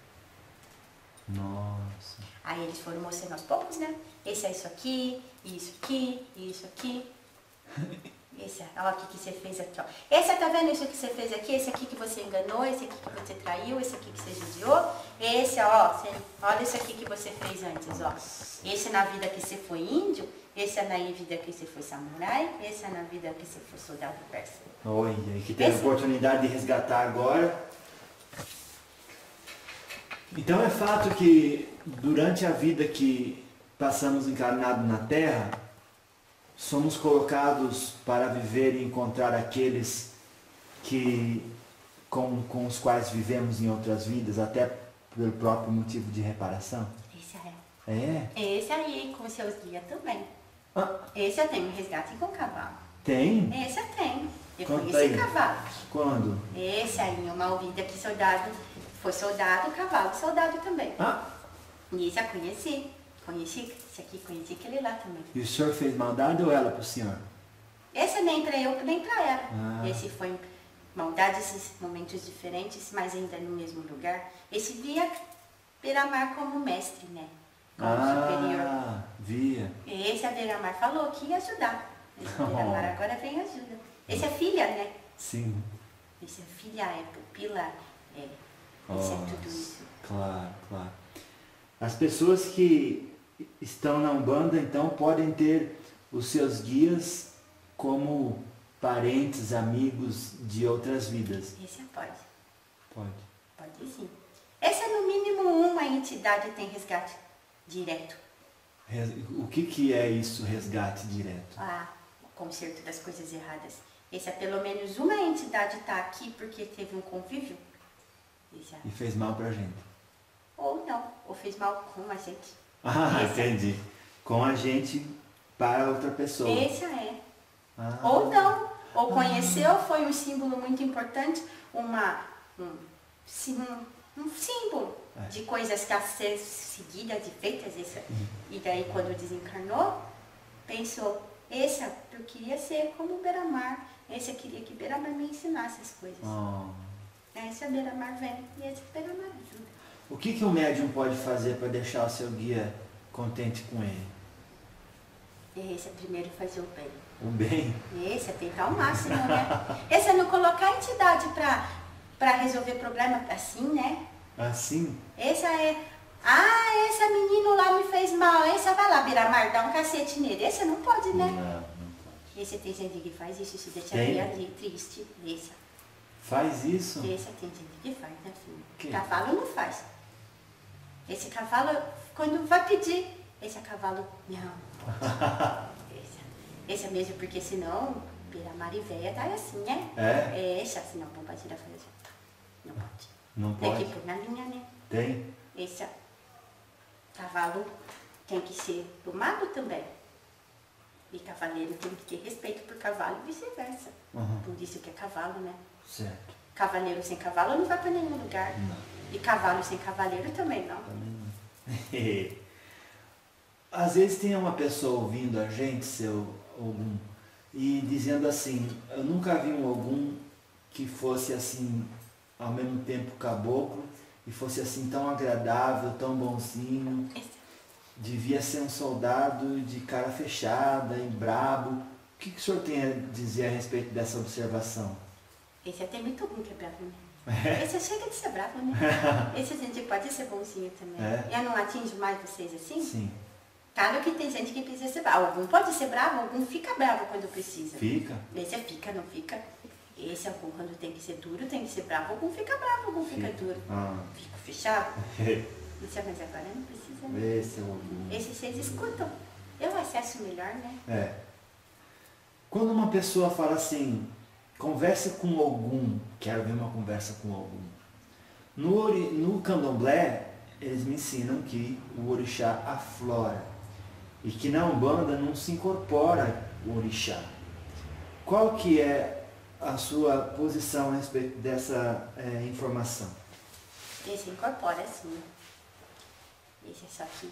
Nossa. Aí eles foram mostrando aos poucos, né? Esse é isso aqui, isso aqui, isso aqui. Esse, ó, o que que você fez aqui, ó. Esse, tá vendo isso que você fez aqui? Esse aqui que você enganou, esse aqui que você traiu, esse aqui que você judiou. Esse, ó, você, olha isso aqui que você fez antes, ó. Esse na vida que você foi índio, esse é na vida que você foi samurai, esse é na vida que você foi soldado persa. Olha, que tem esse... a oportunidade de resgatar agora. Então é fato que durante a vida que passamos encarnados na Terra, somos colocados para viver e encontrar aqueles que, com, com os quais vivemos em outras vidas, até pelo próprio motivo de reparação? Esse é. É? Esse aí, com seus guias também. Ah. Esse eu tenho, resgate com cavalo. Tem? Esse eu tenho. Eu Conta conheci aí. cavalo. Quando? Esse aí, uma vida que soldado, foi soldado, cavalo soldado também. Ah. E esse eu conheci. Conheci esse aqui, conheci aquele lá também. E o senhor fez maldade ou ela pro senhor? Esse nem pra eu, nem pra ela. Ah. Esse foi maldade, esses momentos diferentes, mas ainda no mesmo lugar. Esse via Beira-Mar como mestre, né? Como ah, superior. Via. E esse a Beira-Mar falou que ia ajudar. Esse Beira-Mar agora vem e ajuda. Esse é filha, né? Sim. Esse é filha, é pupila, é. Esse é tudo isso. Claro, claro. As pessoas que estão na Umbanda, então, podem ter os seus guias como parentes, amigos de outras vidas. Esse pode. Pode. Pode sim. Essa, no mínimo, uma entidade tem resgate direto. O que, que é isso, resgate direto? Ah, o conserto das coisas erradas. Esse é pelo menos uma entidade está aqui porque teve um convívio. Esse é. E fez mal pra gente. Ou não, ou fez mal com a gente. Ah, Esse entendi. É. Com a gente para outra pessoa. Esse é. Ah. Ou não, ou conheceu, ah. foi um símbolo muito importante, uma, um, um, um símbolo é. de coisas que a ser seguidas e feitas. Esse. Uhum. E daí quando desencarnou, pensou, esse eu queria ser como Beira-Mar, esse eu queria que Beira-Mar me ensinasse as coisas. Oh. Esse a Beira-Mar vem e esse Beira-Mar ajuda. O que, que o médium pode fazer para deixar o seu guia contente com ele? Esse é primeiro fazer o bem. O bem? Esse é tentar o máximo, né? Esse é não colocar a entidade para para resolver problema assim, né? Assim? Essa é... Ah, esse menino lá me fez mal. Essa vai lá, Biramar, dá um cacete nele. Esse não pode, né? Não, não pode. Esse tem gente que faz isso, se deixa Tem? ali triste. Esse. Faz isso? Esse tem gente que faz, né, filho? Que? Cavalo não faz. Esse cavalo, quando vai pedir, esse cavalo, não. esse, esse é mesmo, porque senão, Biramar e véia tá assim, né? É? É, essa, senão a bomba gira faz assim. Não pode. Não Tem pode? que pôr na linha, né? Tem? Esse cavalo tem que ser domado também. E cavaleiro tem que ter respeito por cavalo e vice-versa. Uhum. Por isso que é cavalo, né? Certo. Cavaleiro sem cavalo não vai para nenhum lugar. Não. E cavalo sem cavaleiro também não. Também não. Às vezes tem uma pessoa ouvindo a gente, seu algum, e dizendo assim, eu nunca vi um algum que fosse assim, ao mesmo tempo caboclo, e fosse assim tão agradável, tão bonzinho. Devia ser um soldado de cara fechada e brabo. O que, que o senhor tem a dizer a respeito dessa observação? Esse até muito bom que é bravo, né? Esse chega de ser bravo, né? Esse a gente pode ser bonzinho também. É? Eu não atinge mais vocês assim? Sim. Claro que tem gente que precisa ser bravo. Algum pode ser bravo, algum fica bravo quando precisa. Fica? Esse fica, não fica. Esse algum quando tem que ser duro, tem que ser bravo. Algum fica bravo, algum fica, Fica. duro. Ah. Fico fechado. Esse, mas agora não precisa, né? Esse é o algum. Esse vocês escutam. Eu acesso melhor, né? É. Quando uma pessoa fala assim, conversa com algum, quero ver uma conversa com algum. No, ori, no candomblé, eles me ensinam que o orixá aflora. E que na Umbanda não se incorpora o orixá. Qual que é a sua posição a respeito dessa é, informação? Esse incorpora sim. Esse é só que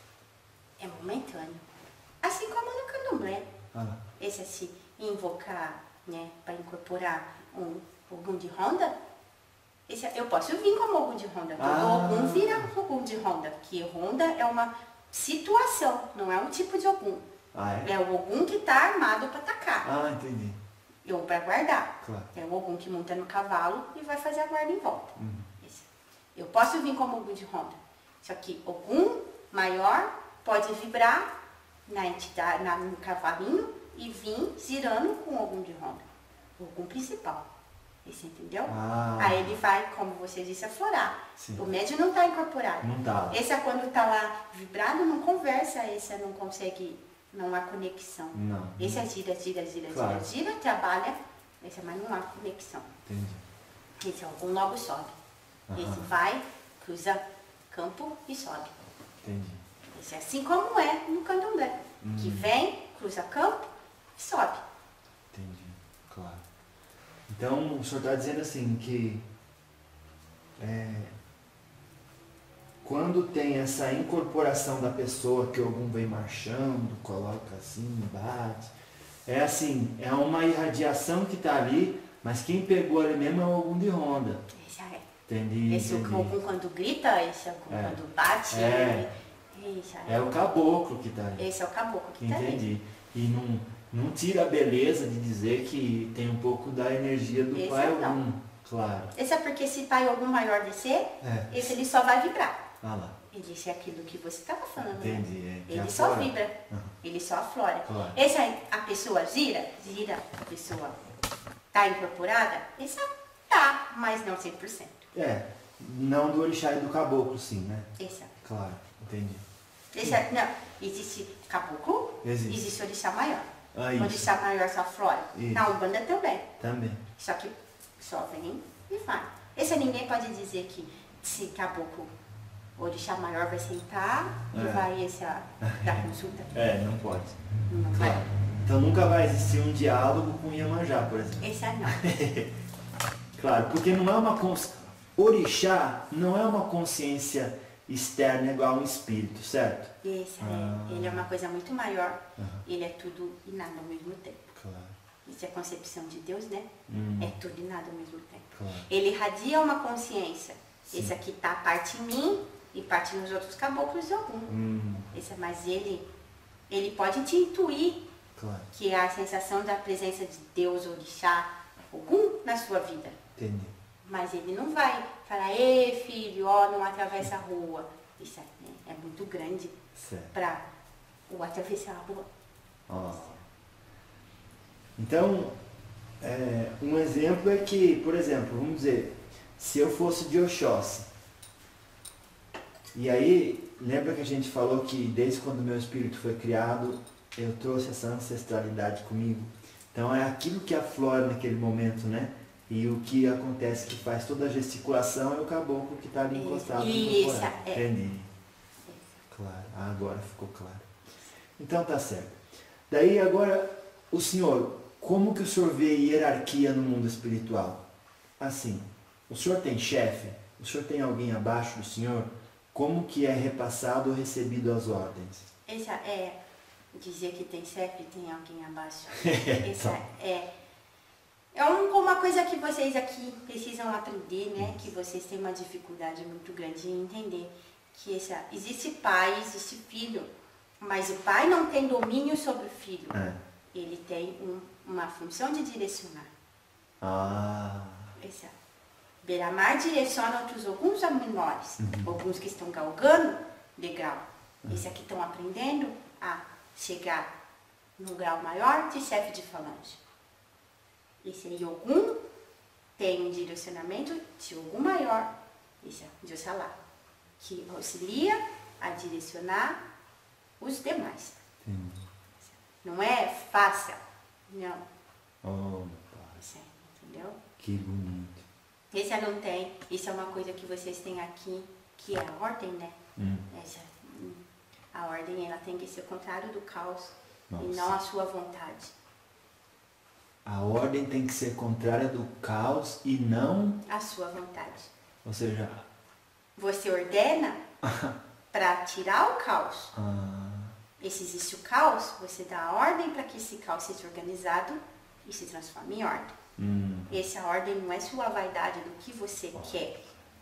é momentâneo. Assim como no candomblé. Ah, Esse é se invocar, né, para incorporar um ogum de ronda. Esse, eu posso vir como ogum de ronda. Quando Ah. o ogum vira ogum de ronda. Que ronda é uma situação, não é um tipo de ogum. ah é? É o ogum que está armado para atacar. Ah, entendi. Ou para guardar. Claro. É o ogum que monta no cavalo e vai fazer a guarda em volta. Uhum. Esse. Eu posso vir como ogum de ronda. Só que ogum maior pode vibrar na entidade, na, no cavalinho e vir girando com o ogum de ronda. O ogum principal. Esse, entendeu? Ah. Aí ele vai, como você disse, aflorar. Sim. O médium não está incorporado. Não tá. Esse é quando está lá vibrado, não conversa, esse não consegue, não há conexão. Não. Esse é gira, gira, gira, Claro. gira, gira, trabalha, esse é mais não há conexão. Entendi. Esse é algum logo sobe. Aham. Esse vai, cruza campo e sobe. Entendi. Esse é assim como é no candomblé. Hum. Que vem, cruza campo e sobe. Entendi, claro. Então o senhor está dizendo assim que é, quando tem essa incorporação da pessoa que algum vem marchando, coloca assim, bate, é assim, é uma irradiação que está ali, mas quem pegou ali mesmo é o algum de ronda. Esse é. Entendi, Esse entendi. algum quando grita, esse algum É. quando bate. É. Esse É o caboclo que está ali. Esse é o caboclo que está ali. Entendi. E não, não tira a beleza de dizer que tem um pouco da energia do Esse pai não. algum. Claro. Esse é porque se pai algum maior descer, É. esse ele só vai vibrar. Ah lá. Ele disse aquilo que você estava falando, Entendi, né? é, que Ele só aflora. vibra, Aham. ele só aflora. Claro. Esse aí, a pessoa gira, gira, a pessoa tá incorporada, essa tá, mas não cem por cento. É, não do orixá e do caboclo, sim, né? Esse é. Claro, entendi. Esse é, não, existe caboclo, Existe. existe orixá maior. Ah, O isso. orixá maior só aflora. Isso. Na Umbanda também. Também. Só que só vem e vai. Esse ninguém pode dizer que se caboclo, o orixá maior vai sentar e É. vai esse a, dar consulta. É, não pode. Não Claro. vai. Então nunca vai existir um diálogo com Iemanjá, por exemplo. Esse é não. Claro, porque não é uma cons... orixá não é uma consciência externa igual a um espírito, certo? Esse Ah. é, ele é uma coisa muito maior. Aham. Ele é tudo e nada ao mesmo tempo. Claro. Isso é a concepção de Deus, né? Hum. É tudo e nada ao mesmo tempo. Claro. Ele irradia uma consciência. Sim. Esse aqui tá parte em mim e parte nos outros caboclos de algum. Hum, Esse é, mas ele, ele pode te intuir claro. que é a sensação da presença de Deus, orixá, algum na sua vida. Entendi. Mas ele não vai falar, ei filho, ó, não atravessa a rua. Isso é, é muito grande para o atravessar a rua. Oh. Então, é, um exemplo é que, por exemplo, vamos dizer, se eu fosse de Oxóssi, e aí, lembra que a gente falou que desde quando meu espírito foi criado, eu trouxe essa ancestralidade comigo? Então é aquilo que aflora naquele momento, né? E o que acontece que faz toda a gesticulação é o caboclo que está ali encostado. Isso, é. Entendi. Claro, ah, agora ficou claro. Então tá certo. Daí agora, o senhor, como que o senhor vê hierarquia no mundo espiritual? Assim, o senhor tem chefe? O senhor tem alguém abaixo do senhor? Como que é repassado ou recebido as ordens? Essa é dizer que tem chefe e tem alguém abaixo. Essa Então. é é um, uma coisa que vocês aqui precisam aprender, né? Que vocês têm uma dificuldade muito grande em entender que essa, existe pai, existe filho, mas o pai não tem domínio sobre o filho. É. Ele tem um, uma função de direcionar. Ah. Essa. Beira-mar direciona outros alguns menores, Uhum. alguns que estão galgando, legal. Esses aqui estão aprendendo a chegar no grau maior de chefe de falange. Esse aí, algum tem um direcionamento de algum maior, esse é de Oxalá, que auxilia a direcionar os demais. Sim. Não é fácil, não. Oh, meu pai. Esse é, entendeu? Que bonito. Esse não tem, isso é uma coisa que vocês têm aqui, que é a ordem, né? Hum. Essa, a ordem, ela tem que ser o contrário do caos. Nossa. E não a sua vontade. A ordem tem que ser contrária do caos e não, A sua vontade. ou seja, Você ordena para tirar o caos. ah, E se existe o caos, você dá a ordem para que esse caos seja organizado e se transforme em ordem. hum, Essa ordem não é sua vaidade do que você quer.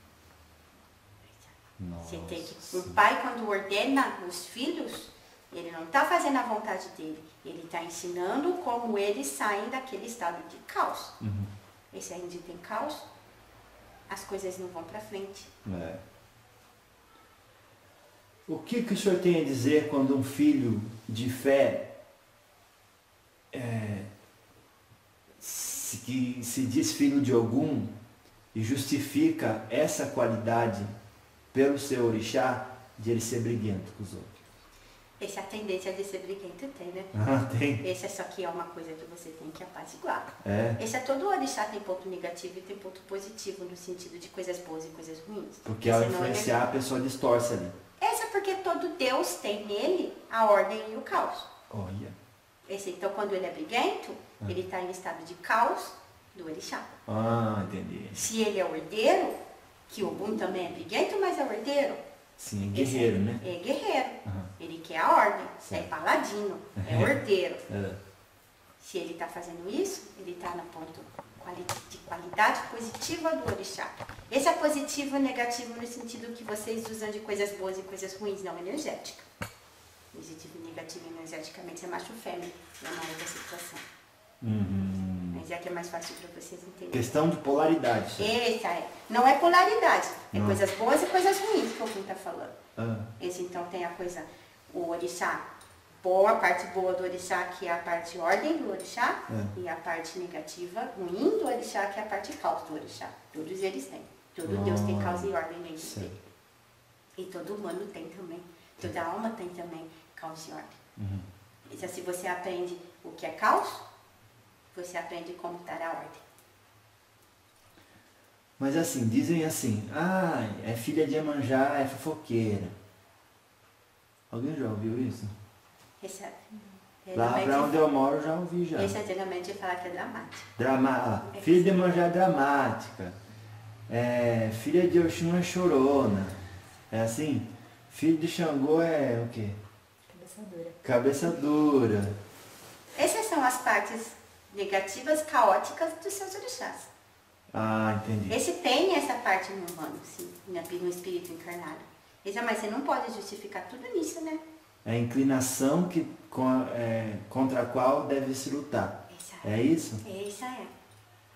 nossa. Você tem que, um pai, quando ordena os filhos, ele não está fazendo a vontade dele. Ele está ensinando como eles saem daquele estado de caos. Uhum. Esse ainda tem caos, as coisas não vão para frente. É. O que, que o senhor tem a dizer quando um filho de fé é, se, que se diz filho de Ogum e justifica essa qualidade pelo seu orixá de ele ser briguento com os outros? Essa é a tendência de ser briguento tem, né? Ah, tem? Esse só que é uma coisa que você tem que apaziguar. É, Esse é todo orixá tem ponto negativo e tem ponto positivo no sentido de coisas boas e coisas ruins. porque ao Esse não é influenciar a pessoa distorce ali. Esse é porque todo Deus tem nele a ordem e o caos. Olha. Esse, então, quando ele é briguento, Ah. ele está em estado de caos do orixá. Ah, entendi. Se ele é ordeiro, que o Ogum também é briguento, mas é ordeiro. Sim, guerreiro, Esse né? É guerreiro. Aham. Ele quer a ordem, Certo. é paladino, é ordeiro. É. Se ele está fazendo isso, ele está no ponto quali- de qualidade positiva do orixá. Esse é positivo e negativo no sentido que vocês usam de coisas boas e coisas ruins, não energética. Positivo e negativo energeticamente é macho e fêmea, na hora da situação. Uhum. Mas é que é mais fácil para vocês entenderem. Questão de polaridade. só. Essa é. Não é polaridade, é Não. coisas boas e coisas ruins que o Ogum está falando. Ah, Esse então tem a coisa, o orixá boa, a parte boa do orixá, que é a parte ordem do orixá, É. e a parte negativa, ruim do orixá, que é a parte caos do orixá. Todos eles têm. Todo Ah, Deus tem caos e ordem dentro certo. dele. E todo humano tem também. Toda alma tem também caos e ordem. uhum. Então, se você aprende o que é caos, você aprende como estar a ordem. Mas assim, dizem assim, ah, é filha de Iemanjá, é fofoqueira. Alguém já ouviu isso? Esse é, Lá pra geralmente- onde eu moro eu já ouvi já. esse é geralmente falar que é dramático. Drama... ah, filha de Iemanjá é dramática. É, filha de Oxum é chorona. É assim? Filho de Xangô é o quê? Cabeça dura. Cabeça dura. Essas são as partes negativas, caóticas dos seus orixás. Ah, entendi. Esse tem essa parte no humano, sim, no espírito encarnado. Esse, mas você não pode justificar tudo nisso, né? É a inclinação que, com a- é, contra a qual deve se lutar. Essa É isso? Essa é.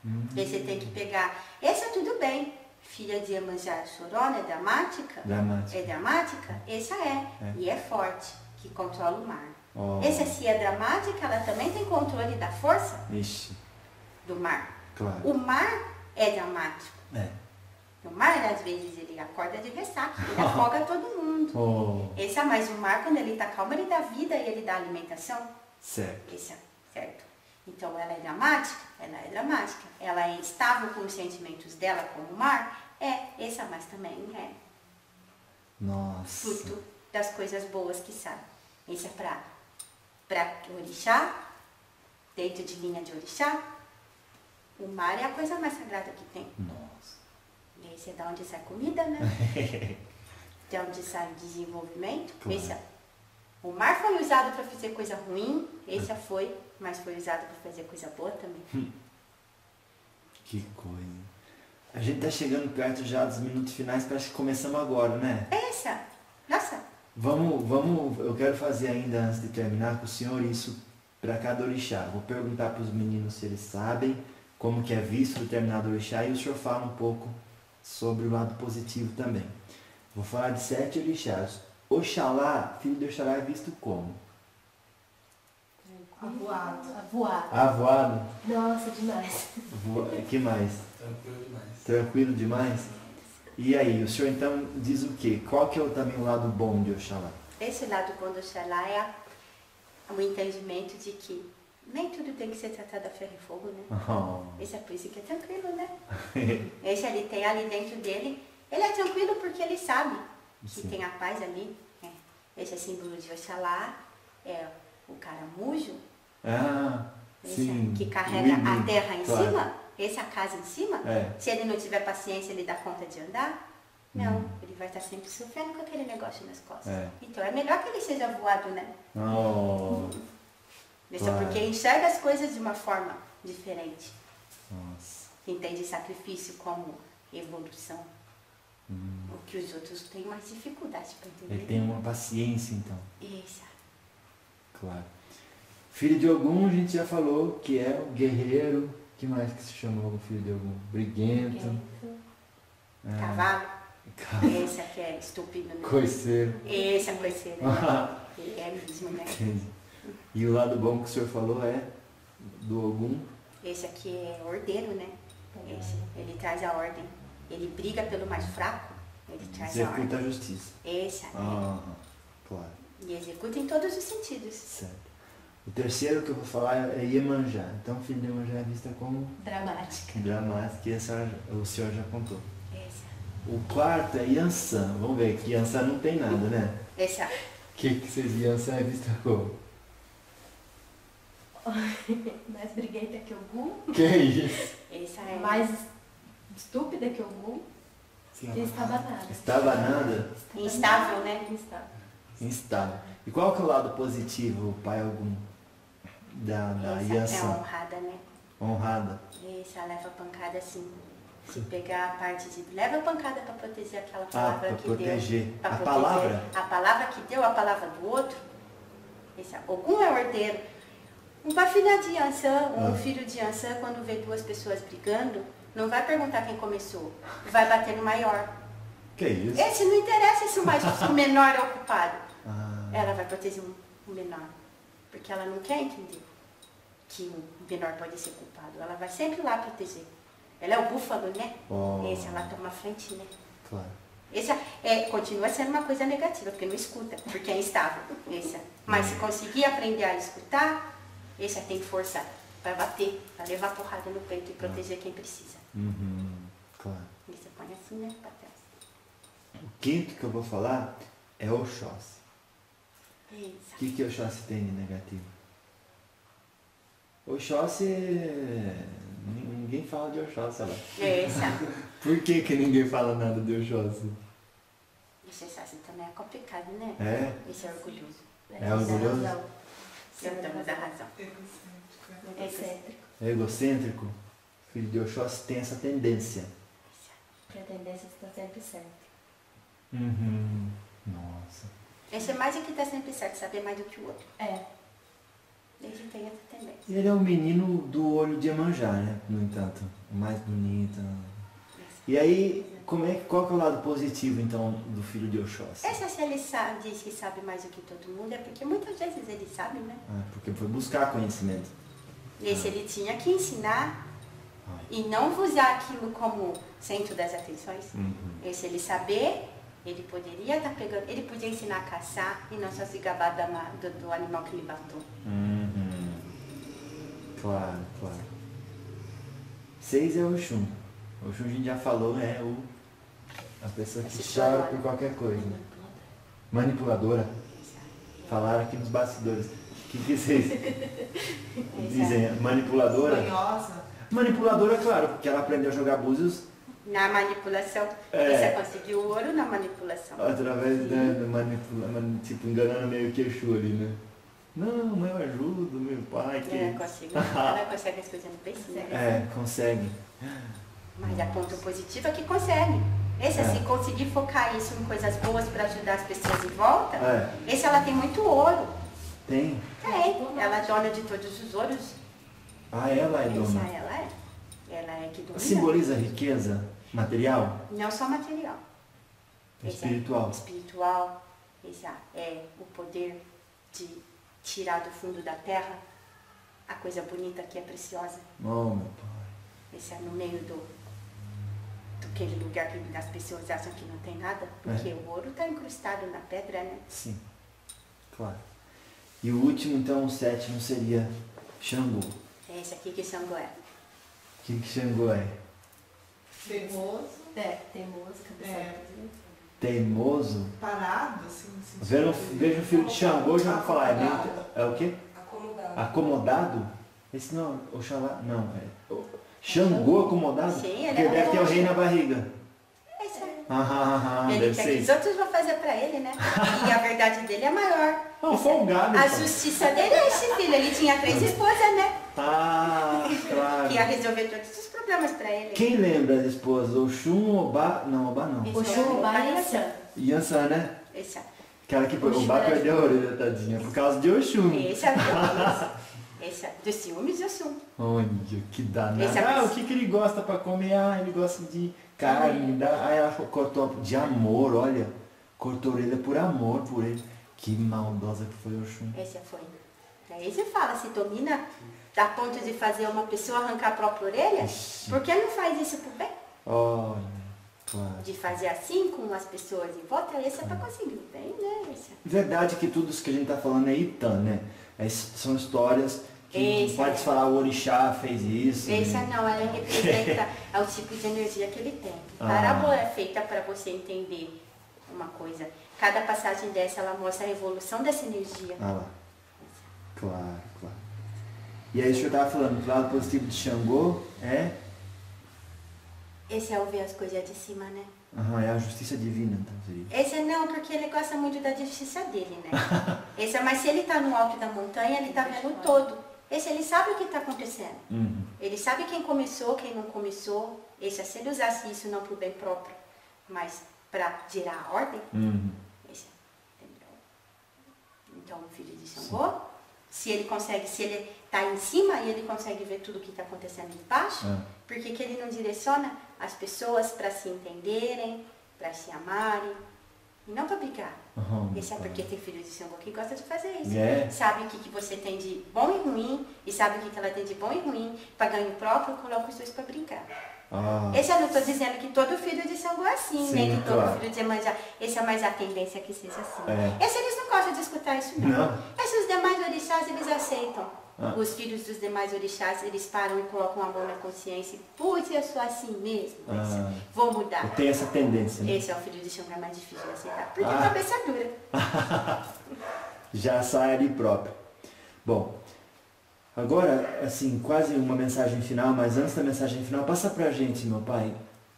Hum. Aí você tem que pegar. Essa tudo bem. Filha de Iemanjá chorona, é dramática? Dramática. É dramática? Essa é. É. E é forte, que controla o mar. Oh. Essa se é dramática, ela também tem controle da força Ixi, do mar. claro. O mar é dramático. É. O mar, às vezes, ele acorda de ressaca, ele afoga todo mundo. Oh. Esse é mais o mar, quando ele está calmo, ele dá vida e ele dá alimentação. Certo. Esse é, certo? Então, ela é dramática? Ela é dramática. Ela é instável com os sentimentos dela, como o mar? É. Essa mais também é Nossa. fruto das coisas boas que saem. Esse é para para orixá, dentro de linha de orixá. O mar é a coisa mais sagrada que tem. Nossa. E esse é da onde sai comida, né? De onde sai o desenvolvimento. Claro. Esse é, o mar foi usado para fazer coisa ruim, esse foi, mas foi usado para fazer coisa boa também. Que coisa. A gente tá chegando perto já dos minutos finais, parece que começamos agora, né? Essa, nossa, Vamos, vamos, eu quero fazer ainda antes de terminar com o senhor isso para cada orixá. Vou perguntar para os meninos se eles sabem como que é visto determinado orixá e o senhor fala um pouco sobre o lado positivo também. Vou falar de sete orixás. Oxalá, filho de Oxalá, é visto como? Avoado. Avoado. Avoado. Nossa, demais. Vo... que mais? Tranquilo demais. Tranquilo demais? E aí, o senhor então diz o quê? Qual que é o, também o lado bom de Oxalá? esse lado bom do Oxalá é a, o entendimento de que nem tudo tem que ser tratado a ferro e fogo, né? Oh. Esse é por isso que é tranquilo, né? Esse ali tem ali dentro dele, ele é tranquilo porque ele sabe que Sim. tem a paz ali. É. Esse é símbolo de Oxalá, é o caramujo, Ah, esse sim. que carrega O a Ibi, terra em claro. cima, essa casa em cima. É. Se ele não tiver paciência, ele dá conta de andar? Não, Hum. ele vai estar sempre sofrendo com aquele negócio nas costas. É. Então é melhor que ele seja voado, né? Oh. Isso Claro. porque enxerga as coisas de uma forma diferente. Nossa. Entende sacrifício como evolução. Hum. O que os outros têm mais dificuldade para entender. Ele tem uma paciência, então. Isso. Claro. Filho de Ogum, a gente já falou que é o guerreiro. Que mais que se chama o filho de Ogum? Briguento. É. Cavalo. Ca- Esse aqui é estúpido, né? Coiceiro. Esse é coiceiro. Né? Ele é mesmo, né? Entendi. E o lado bom que o senhor falou é do Ogum. Esse aqui é ordeiro, né? Esse, ele traz a ordem. Ele briga pelo mais fraco, ele traz a Executa ordem. a justiça. Esse aí. Ah, claro. E executa em todos os sentidos. Certo. O terceiro que eu vou falar é Iemanjá. Então, o filho de Iemanjá é vista como Dramática. dramático, que a senhora- o senhor já contou. Esse, O quarto é Yansan. Vamos ver, que Yansan não tem nada, né? esse aí. O que, que vocês Yansan é vista como? Mais briguenta que o Gu. Que isso? Esse aí. Mais estúpida que o Gu. E estabanada. Estava nada? Instável, né? Instável. Instável. E qual que é o lado positivo, pai algum, da, da Essa é Yansan? honrada, né? Honrada. Esse ela leva pancada assim. Se pegar a parte de. Leva pancada para proteger aquela Ah, palavra para que proteger. deu. pra A proteger palavra? A palavra que deu, a palavra do outro. Esse é, algum é ordeiro. Um filho de Yansan, um Ah. filho de Yansan, quando vê duas pessoas brigando, não vai perguntar quem começou. Vai bater no maior. Que isso? Esse não interessa se o, mais, se o menor é o culpado. Ah, Ela vai proteger o o menor. Porque ela não quer entender que o menor pode ser culpado. Ela vai sempre lá proteger. Ela é o búfalo, né? Oh. Esse, ela toma frente, né? claro. Esse é, continua sendo uma coisa negativa, porque não escuta, porque é instável. Esse, mas se conseguir aprender a escutar, esse tem força para bater, para levar porrada no peito e proteger quem precisa. Uhum, claro. E você põe assim, né, para trás. O quinto que eu vou falar é Oxóssi. Isso. O que, que Oxóssi tem de negativo? Oxóssi, é- ninguém fala de Oxóssi lá. Essa. Por que, que ninguém fala nada de Oxóssi? Esse assim também é complicado, né? É? Esse é orgulhoso. É orgulhoso? Sentamos da razão. Excêntrico. É egocêntrico? O filho de Oxóssi tem essa tendência. Que a tendência está sempre certa. Uhum. Nossa. Esse é mais o que está sempre certo, saber mais do que o outro. É. Desde tem essa tendência. Ele é o menino do olho de Iemanjá, né? No entanto, o mais bonito. E aí, como é, qual que é o lado positivo, então, do filho de Oxóssi? Essa se ele sabe, diz que sabe mais do que todo mundo, é porque muitas vezes ele sabe, né? Ah, porque foi buscar conhecimento. Esse ah. ele tinha que ensinar Ai. e não usar aquilo como centro das atenções. Uhum. Esse ele saber, ele poderia estar pegando, ele podia ensinar a caçar e não só se gabar da ma- do, do animal que ele matou. Uhum. Claro, claro. Seis é o Oxum. O Oxum a gente já falou, é o, a pessoa que Esse chora chorona. por qualquer coisa. Manipuladora. Falaram aqui nos bastidores. O que, que vocês dizem? Manipuladora? Manhosa. Manipuladora, claro, porque ela aprendeu a jogar búzios Na manipulação, É. você conseguiu o ouro na manipulação. através né, da manipula, man- tipo, enganando meio que Exu ali, né? Não, eu ajudo, meu pai. Que... Ela consegue, ela consegue as coisas no peixe, É, consegue. Mas a ponto positivo é que consegue. Esse, É. se conseguir focar isso em coisas boas para ajudar as pessoas em volta, É. esse ela tem muito ouro. Tem. Tem. Ela é dona de todos os ouros. Ah, ela é Essa dona. ela é. Ela é que domina. Simboliza riqueza material, Não só material. Esse é espiritual. espiritual. Esse é o poder de tirar do fundo da terra a coisa bonita que é preciosa. Oh, meu pai. Esse é no meio do, do aquele lugar que as pessoas acham que não tem nada, porque É. o ouro está incrustado na pedra, né? Sim, claro. E o último, então, o sétimo seria Xangô. É esse aqui que Xangô é. O que, que Xangô é? Teimoso. É, teimoso, cabeça É. dura. Teimoso? Parado, assim. no sentido Vejo, de- vejo o filho de Xangô, já vou falar. É, meio, Acomodado. é o quê? Acomodado. Acomodado? Esse não, Oxalá, não. É, o- Xangô acomodado? Sim, ele Porque é deve ter o roxo. rei na barriga. Esse é. Ah, ah, ah, Ele deve quer ser que os isso. outros vão fazer pra ele, né? E a verdade dele é maior. Ah, um folgado. A então. justiça dele é esse filho. Ele tinha três esposas, né? Ah, claro. Que ia resolver todos os problemas pra ele. Quem lembra as esposas? Oxum, Obá... Não, Obá não. Esse Oxum, é o Obá e pai Yansan. Yansan, né? Esse é. Aquela que Oxum Obá era perdeu a orelha, tadinha, por causa de Oxum. Esse é o Esse é dos ciúmes e o ciúme. Olha, que danado. Esse é Ah, mais- o que, que ele gosta pra comer? Ah, ele gosta de carne. Da... Ah, ela cortou de amor, olha. Cortou a orelha por amor por ele. Que maldosa que foi Oxum. Esse foi. Aí você fala, se domina a ponto de fazer uma pessoa arrancar a própria orelha, Ixi. por que não faz isso por bem? Olha, claro. De fazer assim com as pessoas em volta, esse é pra conseguir o bem, né? Esse é. Verdade que tudo isso que a gente tá falando é Itã, né? É, são histórias que Esse pode é. falar o orixá fez isso. Esse né? não, ela representa é o tipo de energia que ele tem. Ah. Parábola é feita para você entender uma coisa. Cada passagem dessa, ela mostra a evolução dessa energia. Ah lá. Claro, claro. E aí, o senhor estava falando, o lado positivo de Xangô é, Esse é o ver as coisas de cima, né? aham, é a justiça divina, então seria. Esse é não, porque ele gosta muito da justiça dele, né? Esse é, mas se ele está no alto da montanha, ele está vendo o todo. Esse ele sabe o que está acontecendo. Uhum. Ele sabe quem começou, quem não começou. Esse é se ele usasse isso não para o bem próprio, mas para gerar a ordem. Uhum. Esse, entendeu? Então, o filho de Xangô, se ele consegue, se ele está em cima e ele consegue ver tudo o que está acontecendo embaixo, É. por que que ele não direciona as pessoas para se entenderem, para se amarem, e não para brigar? Aham, Esse é claro. porque tem filho de Xangô que gosta de fazer isso. É. Sabe o que, que você tem de bom e ruim, e sabe o que, que ela tem de bom e ruim, para ganho próprio, coloca os dois para brincar. Ah, Esse eu não estou dizendo que todo filho de Xangô é assim, Sim, nem que todo claro. filho de Iemanjá. Esse é mais a tendência que seja assim. É. Esse eles não gostam de escutar isso, não. Não? Esses demais orixás, eles aceitam. Ah. Os filhos dos demais orixás, eles param e colocam a mão na consciência e, putz, eu sou assim mesmo, mas Ah. vou mudar. tem essa tendência, né? Esse é o filho de Xangô, é mais difícil de aceitar, porque Ah. a cabeça é dura. Já sai ali próprio. Bom, agora, assim, quase uma mensagem final, mas antes da mensagem final, passa pra gente, meu pai,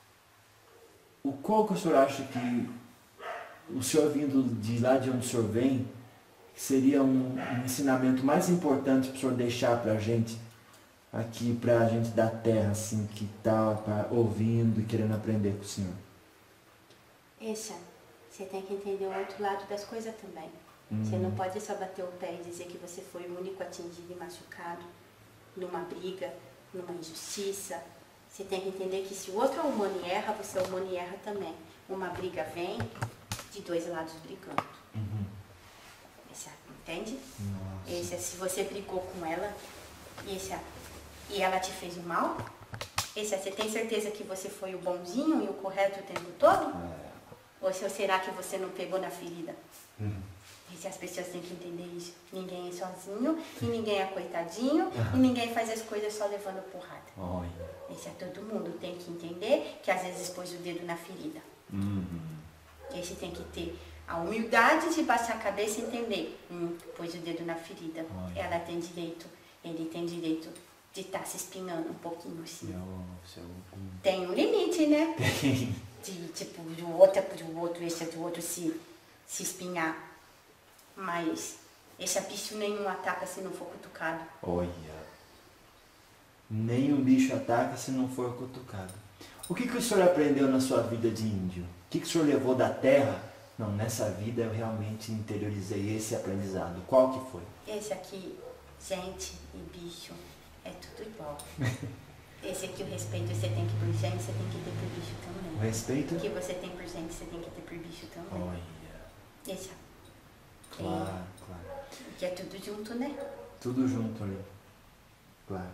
o qual que o senhor acha que o senhor vindo de lá de onde o senhor vem, seria um, um ensinamento mais importante para o senhor deixar pra gente, aqui pra gente da terra, assim, que tá pra- ouvindo e querendo aprender com o senhor? Esse, você tem que entender o outro lado das coisas também. Hum. Você não pode só bater o pé e dizer que você foi o único atingido e machucado numa briga, numa injustiça. Você tem que entender que se o outro é humano e erra, você é humano e erra também. Uma briga vem de dois lados brigando. Uhum. Esse, entende? Nossa. Esse, se você brigou com ela esse, e ela te fez o mal, esse, você tem certeza que você foi o bonzinho e o correto o tempo todo? É. Ou será que você não pegou na ferida? Uhum. E as pessoas têm que entender isso. Ninguém é sozinho, e ninguém é coitadinho, uhum. e ninguém faz as coisas só levando porrada. Olha. Esse é todo mundo. Tem que entender que às vezes pôs o dedo na ferida. Uhum. Esse tem que ter a humildade de baixar a cabeça e entender. Hum, pôs o dedo na ferida. Olha. Ela tem direito, ele tem direito de estar tá se espinhando um pouquinho assim. Seu, seu... Tem um limite, né? Tem. De, tipo, do outro é pro outro, esse é do outro se, se espinhar. Mas esse bicho nenhum ataca se não for cutucado. Olha. Nenhum bicho ataca se não for cutucado. O que, que o senhor aprendeu na sua vida de índio? O que, que o senhor levou da terra? Não, nessa vida eu realmente interiorizei esse aprendizado. Qual que foi? Esse aqui, gente e bicho, é tudo igual. Esse aqui, o respeito você tem que por gente, você tem que ter por bicho também. O respeito? O que você tem por gente, você tem que ter por bicho também. Olha. Esse aqui. Claro, claro. Que é tudo junto, né? Tudo junto ali. Claro.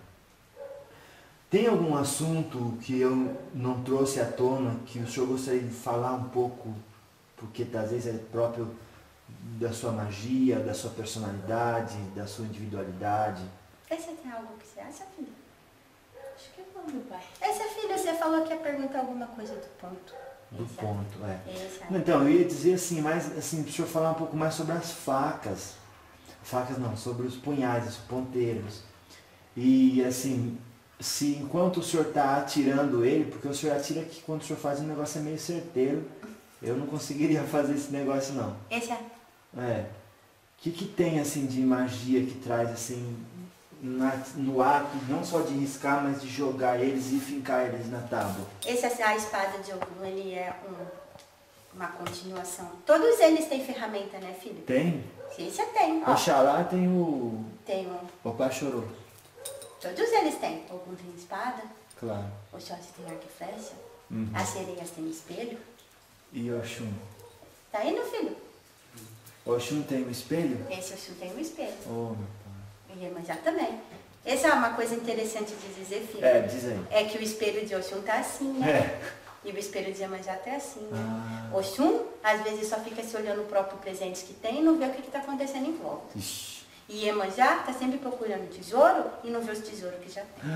Tem algum assunto que eu não trouxe à tona que o senhor gostaria de falar um pouco, porque às vezes é próprio da sua magia, da sua personalidade, da sua individualidade? Esse tem algo que você acha, filha? Acho que não, meu pai. Essa filha, você falou que ia perguntar alguma coisa do ponto. Do Esse ponto, é. é. Então, eu ia dizer assim, mais, assim, para o senhor falar um pouco mais sobre as facas. Facas não, sobre os punhais, os ponteiros. E assim, se enquanto o senhor está atirando ele, porque o senhor atira que quando o senhor faz um negócio é meio certeiro, eu não conseguiria fazer esse negócio não. Esse é. É. O que, que tem assim de magia que traz assim na, no ato, não só de riscar, mas de jogar eles e fincar eles na tábua? Esse, a espada de Ogum, ele é um, uma continuação. Todos eles têm ferramenta, né, filho? Tem? Sim, você tem. Ó, Oxalá tem o... tem um. O Pachorô. Todos eles têm. Ogum tem espada. Claro. Oxóssi tem arco e flecha. Uhum. As sereias têm espelho. E Oxum? Tá indo, filho? Oxum tem um espelho? Esse Oxum tem um espelho. Oh, meu pai. E Iemanjá também. Essa é uma coisa interessante de dizer, filho. É, diz aí. É que o espelho de Oxum tá assim, né? É. E o espelho de Iemanjá tá assim, né? Ah. Oxum, às vezes, só fica se olhando o próprio presente que tem e não vê o que está acontecendo em volta. Ixi. E Iemanjá está sempre procurando tesouro e não vê os tesouros que já tem.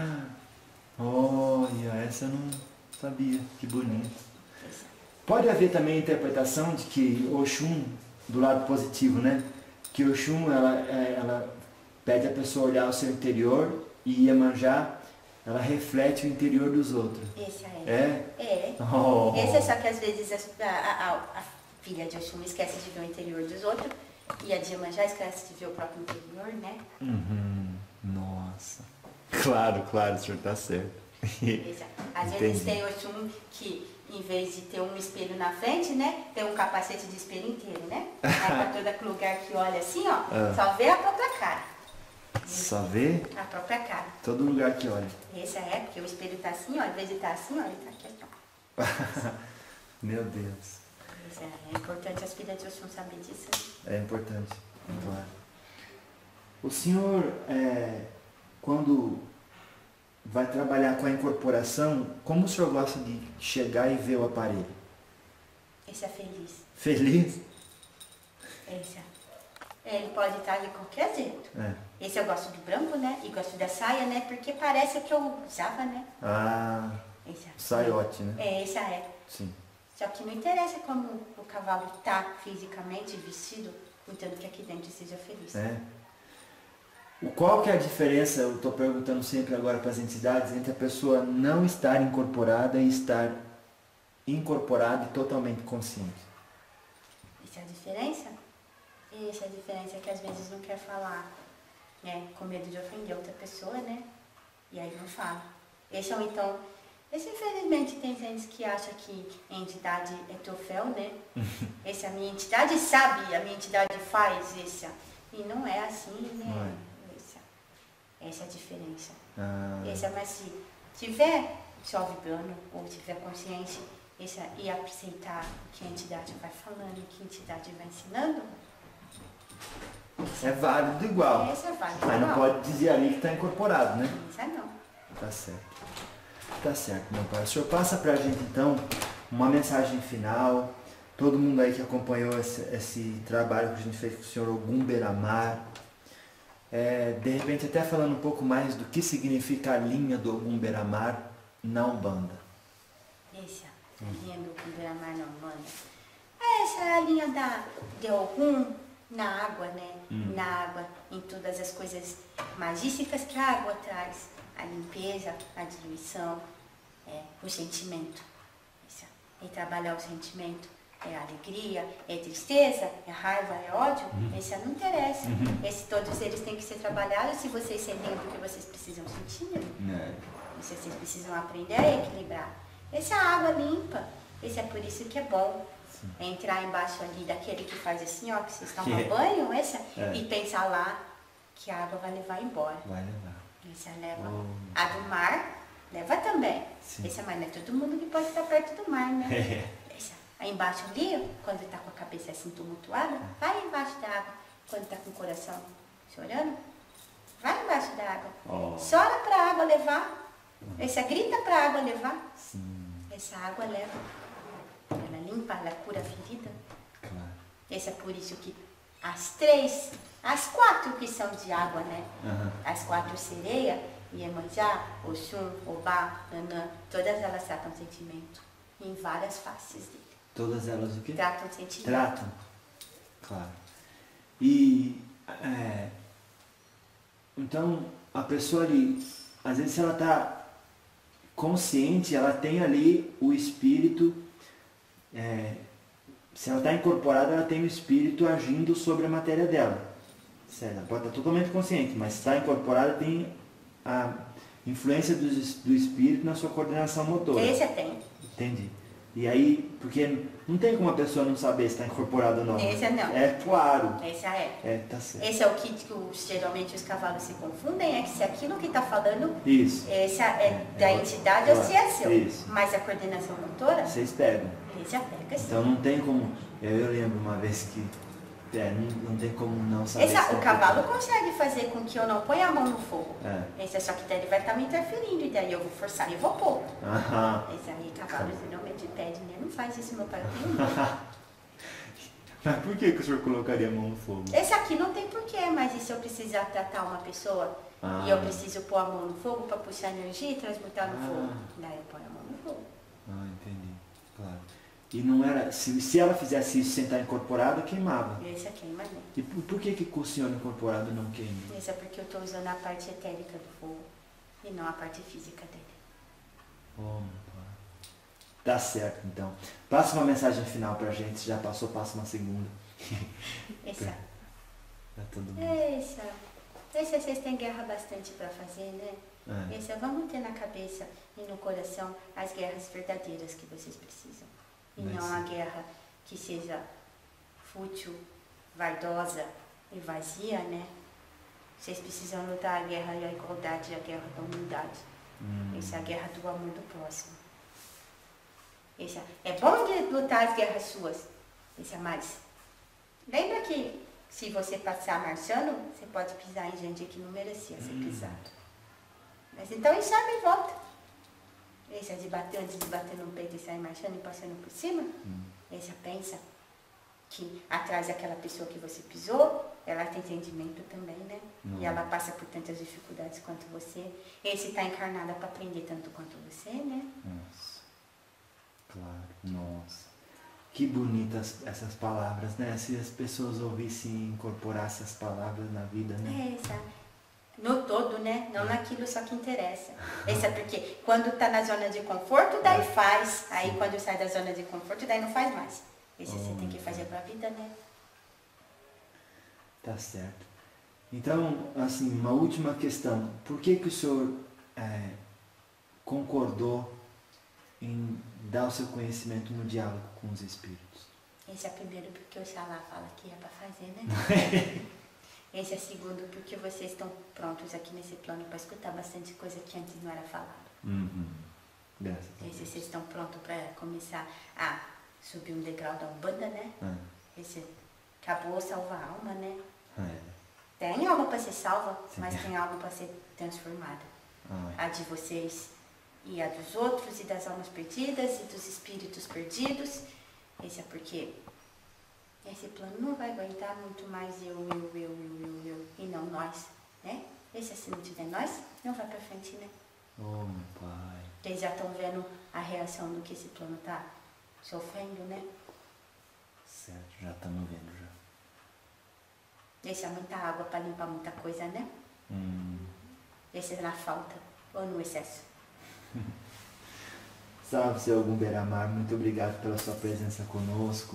Olha, essa eu não sabia. Que bonito. Pode haver também a interpretação de que Oxum, do lado positivo, né? Que Oxum, ela, ela pede a pessoa olhar o seu interior e Iemanjá, ela reflete o interior dos outros. Esse é. É? É. Oh. Esse é só que às vezes a, a, a, a filha de Oxum esquece de ver o interior dos outros e a de Iemanjá esquece de ver o próprio interior, né? Uhum. Nossa. Claro, claro, o senhor está certo. Exato. Às Entendi. vezes tem Oxum que, em vez de ter um espelho na frente, né? Tem um capacete de espelho inteiro, né? Aí pra todo lugar que olha assim, ó, Ah. só vê a própria cara. Só vê A própria cara. todo lugar que olha. Esse é, porque o espelho tá assim, ó, em vez de estar assim, ó, ele tá aqui, ó. Meu Deus. Esse é, é importante as filhas de Oxum saber disso. É importante, claro. O senhor, é, quando vai trabalhar com a incorporação, como o senhor gosta de chegar e ver o aparelho? Esse é feliz. Feliz? Esse é. Ele pode estar de qualquer jeito. É. Esse eu gosto do branco, né? E gosto da saia, né? Porque parece que eu usava, né? Ah, Esse é. saiote, né? É, esse é. Sim. Só que não interessa como o cavalo está fisicamente vestido, contanto que aqui dentro seja feliz. É. O qual que é a diferença, eu estou perguntando sempre agora para as entidades, entre a pessoa não estar incorporada e estar incorporada e totalmente consciente? Essa é a diferença? Essa é a diferença que às vezes não quer falar, né? Com medo de ofender outra pessoa, né? E aí não fala. Esse é o então, Esse, infelizmente, tem gente que acha que a entidade é troféu, né? Essa a minha entidade sabe, a minha entidade faz isso. E não é assim, né? Essa, essa é a diferença. Ah. Essa, mas se tiver só vibrando, ou tiver consciência, essa, e aceitar o que a entidade vai falando, o que a entidade vai ensinando, é válido igual. Essa é válido Mas não igual. pode dizer ali que está incorporado, né? Essa não. Tá certo. Tá certo, meu pai. O senhor passa pra gente, então, uma mensagem final. Todo mundo aí que acompanhou esse, esse trabalho que a gente fez com o senhor Ogum Beira-Mar. É, de repente, até falando um pouco mais do que significa a linha do Ogum Beira-Mar na Umbanda. Essa, a linha do Ogum Beira-Mar na Umbanda. Essa é a linha da, de Ogum na água, né? Hum. Na água, em todas as coisas magíficas que a água traz. A limpeza, a diluição, é, o sentimento. Isso. E trabalhar o sentimento é alegria, é tristeza, é raiva, é ódio. Uhum. Esse não interessa. Uhum. Esse, todos eles têm que ser trabalhados se vocês sentem o que vocês precisam sentir. Né? É. Vocês precisam aprender a equilibrar. Essa é a água limpa. Esse é por isso que é bom. É entrar embaixo ali daquele que faz assim, ó, que vocês tomam banho, esse, é. E pensar lá que a água vai levar embora. Vai levar. Essa leva. Oh. A do mar leva também. Sim. Essa, mas não é todo mundo que pode estar perto do mar, né? Essa. Aí embaixo ali, quando está com a cabeça assim tumultuada, vai embaixo da água. Quando está com o coração chorando, vai embaixo da água. Oh. Chora para a água levar. Essa grita para a água levar. Sim. Essa água leva. Ela limpa, ela cura a ferida. Claro. Esse é por isso que as três, as quatro que são de água, né? Uhum. As quatro sereia, Iemanjá, Oxum, Obá, Nanã, todas elas tratam sentimento em várias faces dele. Todas elas o quê? Tratam sentimento. Tratam. Claro. E é, então a pessoa ali, às vezes se ela está consciente, ela tem ali o espírito. É, se ela está incorporada, ela tem o espírito agindo sobre a matéria dela. Certo? Ela pode estar totalmente consciente, mas se está incorporada, tem a influência do, do espírito na sua coordenação motora. Esse tem. Entendi. E aí, porque não tem como a pessoa não saber se está incorporada ou não. Esse é não. É claro. Esse é. É, tá certo. Esse é o que, que os, geralmente os cavalos se confundem, é que se aquilo que está falando Isso. Esse é, é da é, entidade claro. Ou se é seu. Isso. Mas a coordenação motora, vocês pegam. Esse já pega sim. Então não tem como. Eu, eu lembro uma vez que é, não, não tem como não saber. Esse, se o cavalo consegue fazer com que eu não ponha a mão no fogo. É. Esse é só que daí ele vai estar me interferindo, e daí eu vou forçar e vou pôr. Aham. Esse aí, cavalo geralmente pede, né? Não faz isso, meu pai, eu tenho medo. Mas por que, que o senhor colocaria a mão no fogo? Esse aqui não tem porquê, mas e se eu precisar tratar uma pessoa ah. e eu preciso pôr a mão no fogo para puxar energia e transmutar no ah. fogo? Daí eu ponho a mão no fogo. Ah, entendi. Claro. E não era. Se, se ela fizesse isso sem estar incorporada, queimava. Esse é queima, né? E por, por que, que com o senhor incorporado não queima? Isso é porque eu estou usando a parte etérica do fogo e não a parte física dele. Oh, tá certo, então. Passa uma mensagem final pra gente. Se já passou, passa uma segunda. Essa. Pra todo mundo. Essa. Essa vocês têm guerra bastante para fazer, né? É. Essa, vamos ter na cabeça e no coração as guerras verdadeiras que vocês precisam. E Mas, não a guerra que seja fútil, vaidosa e vazia, né? Vocês precisam lutar a guerra da igualdade e a guerra da humildade. Hum. Essa é a guerra do amor do próximo. Essa, é bom de lutar as guerras suas. Essa, mas lembra que se você passar marchando, você pode pisar em gente que não merecia ser hum. pisado. Mas então enxerga e volta. Esse é de bater antes de bater no peito e sair marchando e passando por cima. Hum. Esse pensa que atrás daquela pessoa que você pisou, ela tem entendimento também, né? Não. E ela passa por tantas dificuldades quanto você. Esse está encarnada para aprender tanto quanto você, né? Nossa. Claro. Nossa. Que bonitas essas palavras, né? Se as pessoas ouvissem e incorporassem essas palavras na vida, né? É, essa. No todo, né? Não naquilo só que interessa. Esse é porque quando tá na zona de conforto, daí faz. Aí quando sai da zona de conforto, daí não faz mais. Esse oh, você tem que fazer pra vida, né? Tá certo. Então, assim, uma última questão. Por que que o senhor é, concordou em dar o seu conhecimento no diálogo com os espíritos? Esse é o primeiro porque o Xalá fala que é para fazer, né? Esse é o segundo porque vocês estão prontos aqui nesse plano para escutar bastante coisa que antes não era falado. Uhum. Graças a Deus. Esse vocês estão prontos para começar a subir um degrau da Umbanda, né? É. Esse acabou salvar a alma, né? É. Tem alma para ser salva, Sim. mas tem alma para ser transformada. Ah. A de vocês e a dos outros, e das almas perdidas, e dos espíritos perdidos. Esse é porque esse plano não vai aguentar muito mais eu, eu, eu, eu, eu, eu, e não nós, né? Esse, se não tiver nós, não vai pra frente, né? Oh, meu Pai. Vocês já estão vendo a reação do que esse plano tá sofrendo, né? Certo, já estamos vendo já. Esse é muita água para limpar muita coisa, né? Hum. Esse é na falta ou no excesso. Salve, seu Ogum Beramar, muito obrigado pela sua presença conosco.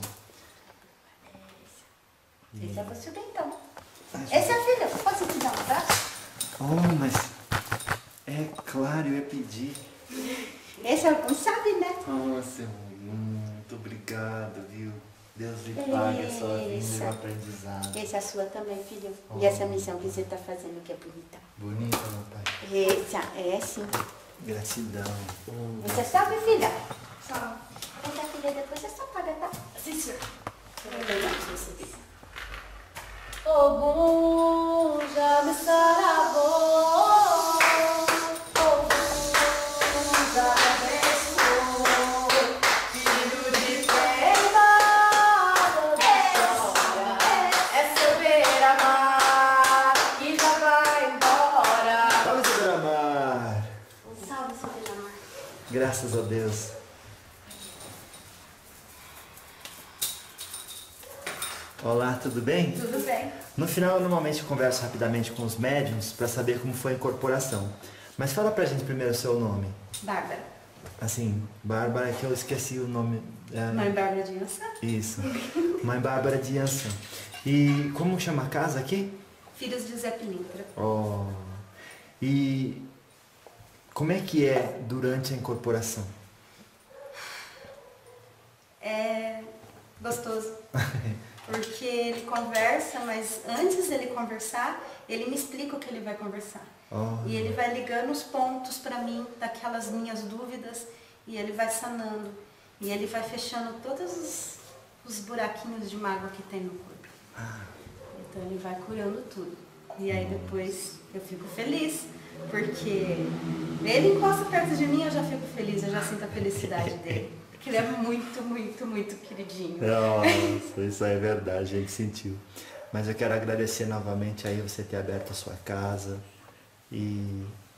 Esse, esse é você bem, então. Ai, Esse é a filha, posso te dar um abraço? Oh, mas é claro, eu ia pedir. Esse algum sabe, né? Oh, seu Ogum, muito obrigado, viu? Deus lhe pague a sua vida e o aprendizado. Essa é a sua também, filho. Oh. E essa missão que você está fazendo que é bonita. Bonita, meu pai. Essa é sim. Gratidão. Oh. Você sabe, filha? Só. Essa filha depois você só paga, tá? Sim, senhor. Ogum já me saravou, Ogum já me abençoou, filho de Pemba, é seu beira-mar que já vai embora. Salve, seu Beramar. Salve, seu beira-mar. Graças a Deus. Olá, tudo bem? Tudo bem. No final, eu normalmente converso rapidamente com os médiums para saber como foi a incorporação. Mas fala pra gente primeiro o seu nome. Bárbara. Assim, Bárbara, que eu esqueci o nome. É... Mãe Bárbara de Ança. Isso. Mãe Bárbara de Ança. E como chama a casa aqui? Filhos de José Pilintra. Oh. E como é que é durante a incorporação? É gostoso. Porque ele conversa, mas antes dele conversar, ele me explica o que ele vai conversar. Oh. E ele vai ligando os pontos para mim, daquelas minhas dúvidas, e ele vai sanando. E ele vai fechando todos os, os buraquinhos de mágoa que tem no corpo. Ah. Então ele vai curando tudo. E aí depois eu fico feliz, porque ele encosta perto de mim, eu já fico feliz, eu já sinto a felicidade dele. Porque ele é muito, muito, muito queridinho. Nossa, isso é verdade, a gente sentiu. Mas eu quero agradecer novamente aí você ter aberto a sua casa e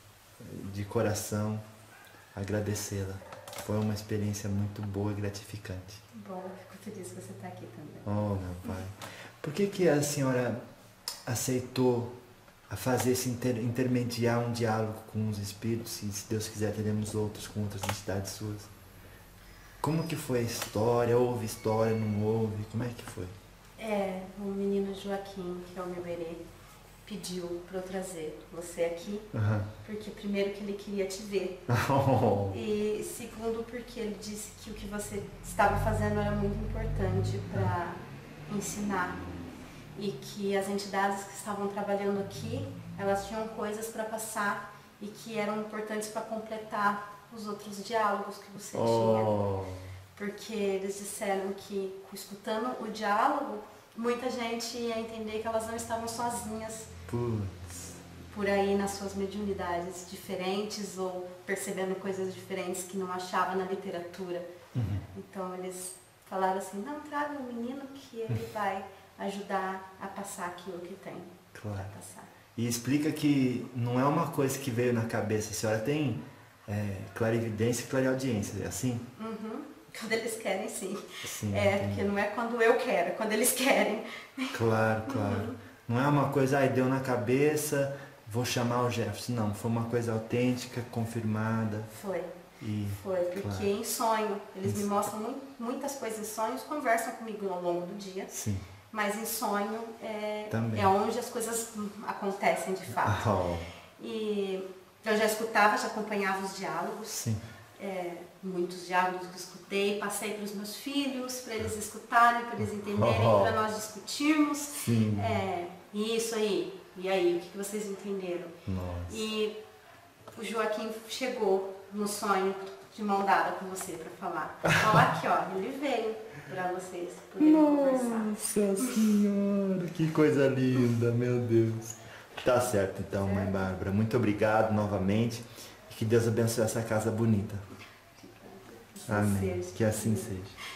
de coração agradecê-la. Foi uma experiência muito boa e gratificante. Bom, eu fico feliz que você está aqui também. Oh, meu pai. Por que que a senhora aceitou a fazer esse inter, intermediar um diálogo com os espíritos e, se Deus quiser, teremos outros com outras entidades suas? Como que foi a história? Houve história, não houve? Como é que foi? É, o menino Joaquim, que é o meu herê, pediu para eu trazer você aqui, Uhum. porque primeiro que ele queria te ver, Oh. e segundo porque ele disse que o que você estava fazendo era muito importante para ensinar, e que as entidades que estavam trabalhando aqui, elas tinham coisas para passar e que eram importantes para completar os outros diálogos que você Oh. tinha. Porque eles disseram que, escutando o diálogo, muita gente ia entender que elas não estavam sozinhas Putz. por aí nas suas mediunidades diferentes ou percebendo coisas diferentes que não achava na literatura. Uhum. Então eles falaram assim, não, traga o menino que ele vai ajudar a passar aquilo que tem Claro. para passar. E explica que não é uma coisa que veio na cabeça. A senhora tem é, clarividência e clareaudiência, é assim? Uhum. Quando eles querem, sim. Sim, É, entendi. porque não é quando eu quero, é quando eles querem. Claro, claro. Uhum. Não é uma coisa, ai, deu na cabeça, vou chamar o Jefferson. Não, foi uma coisa autêntica, confirmada. Foi. E, Foi, porque claro. em sonho, eles me Isso. mostram mu- muitas coisas em sonhos, conversam comigo ao longo do dia, sim. mas em sonho é, Também. é onde as coisas hum, acontecem de fato. Oh, E eu já escutava, já acompanhava os diálogos, sim. é, muitos diálogos que eu escutei, passei para os meus filhos, para eles escutarem, para eles entenderem, Oh. para nós discutirmos. Sim. É, isso aí, e aí, o que que vocês entenderam? Nossa. E o Joaquim chegou no sonho de mão dada com você para falar. Ó, aqui, ó, ele veio para vocês poderem conversar. Nossa Senhora, que coisa linda, meu Deus. Tá certo então, mãe Bárbara. Muito obrigado novamente. E que Deus abençoe essa casa bonita. Que assim Amém. seja. Que assim seja.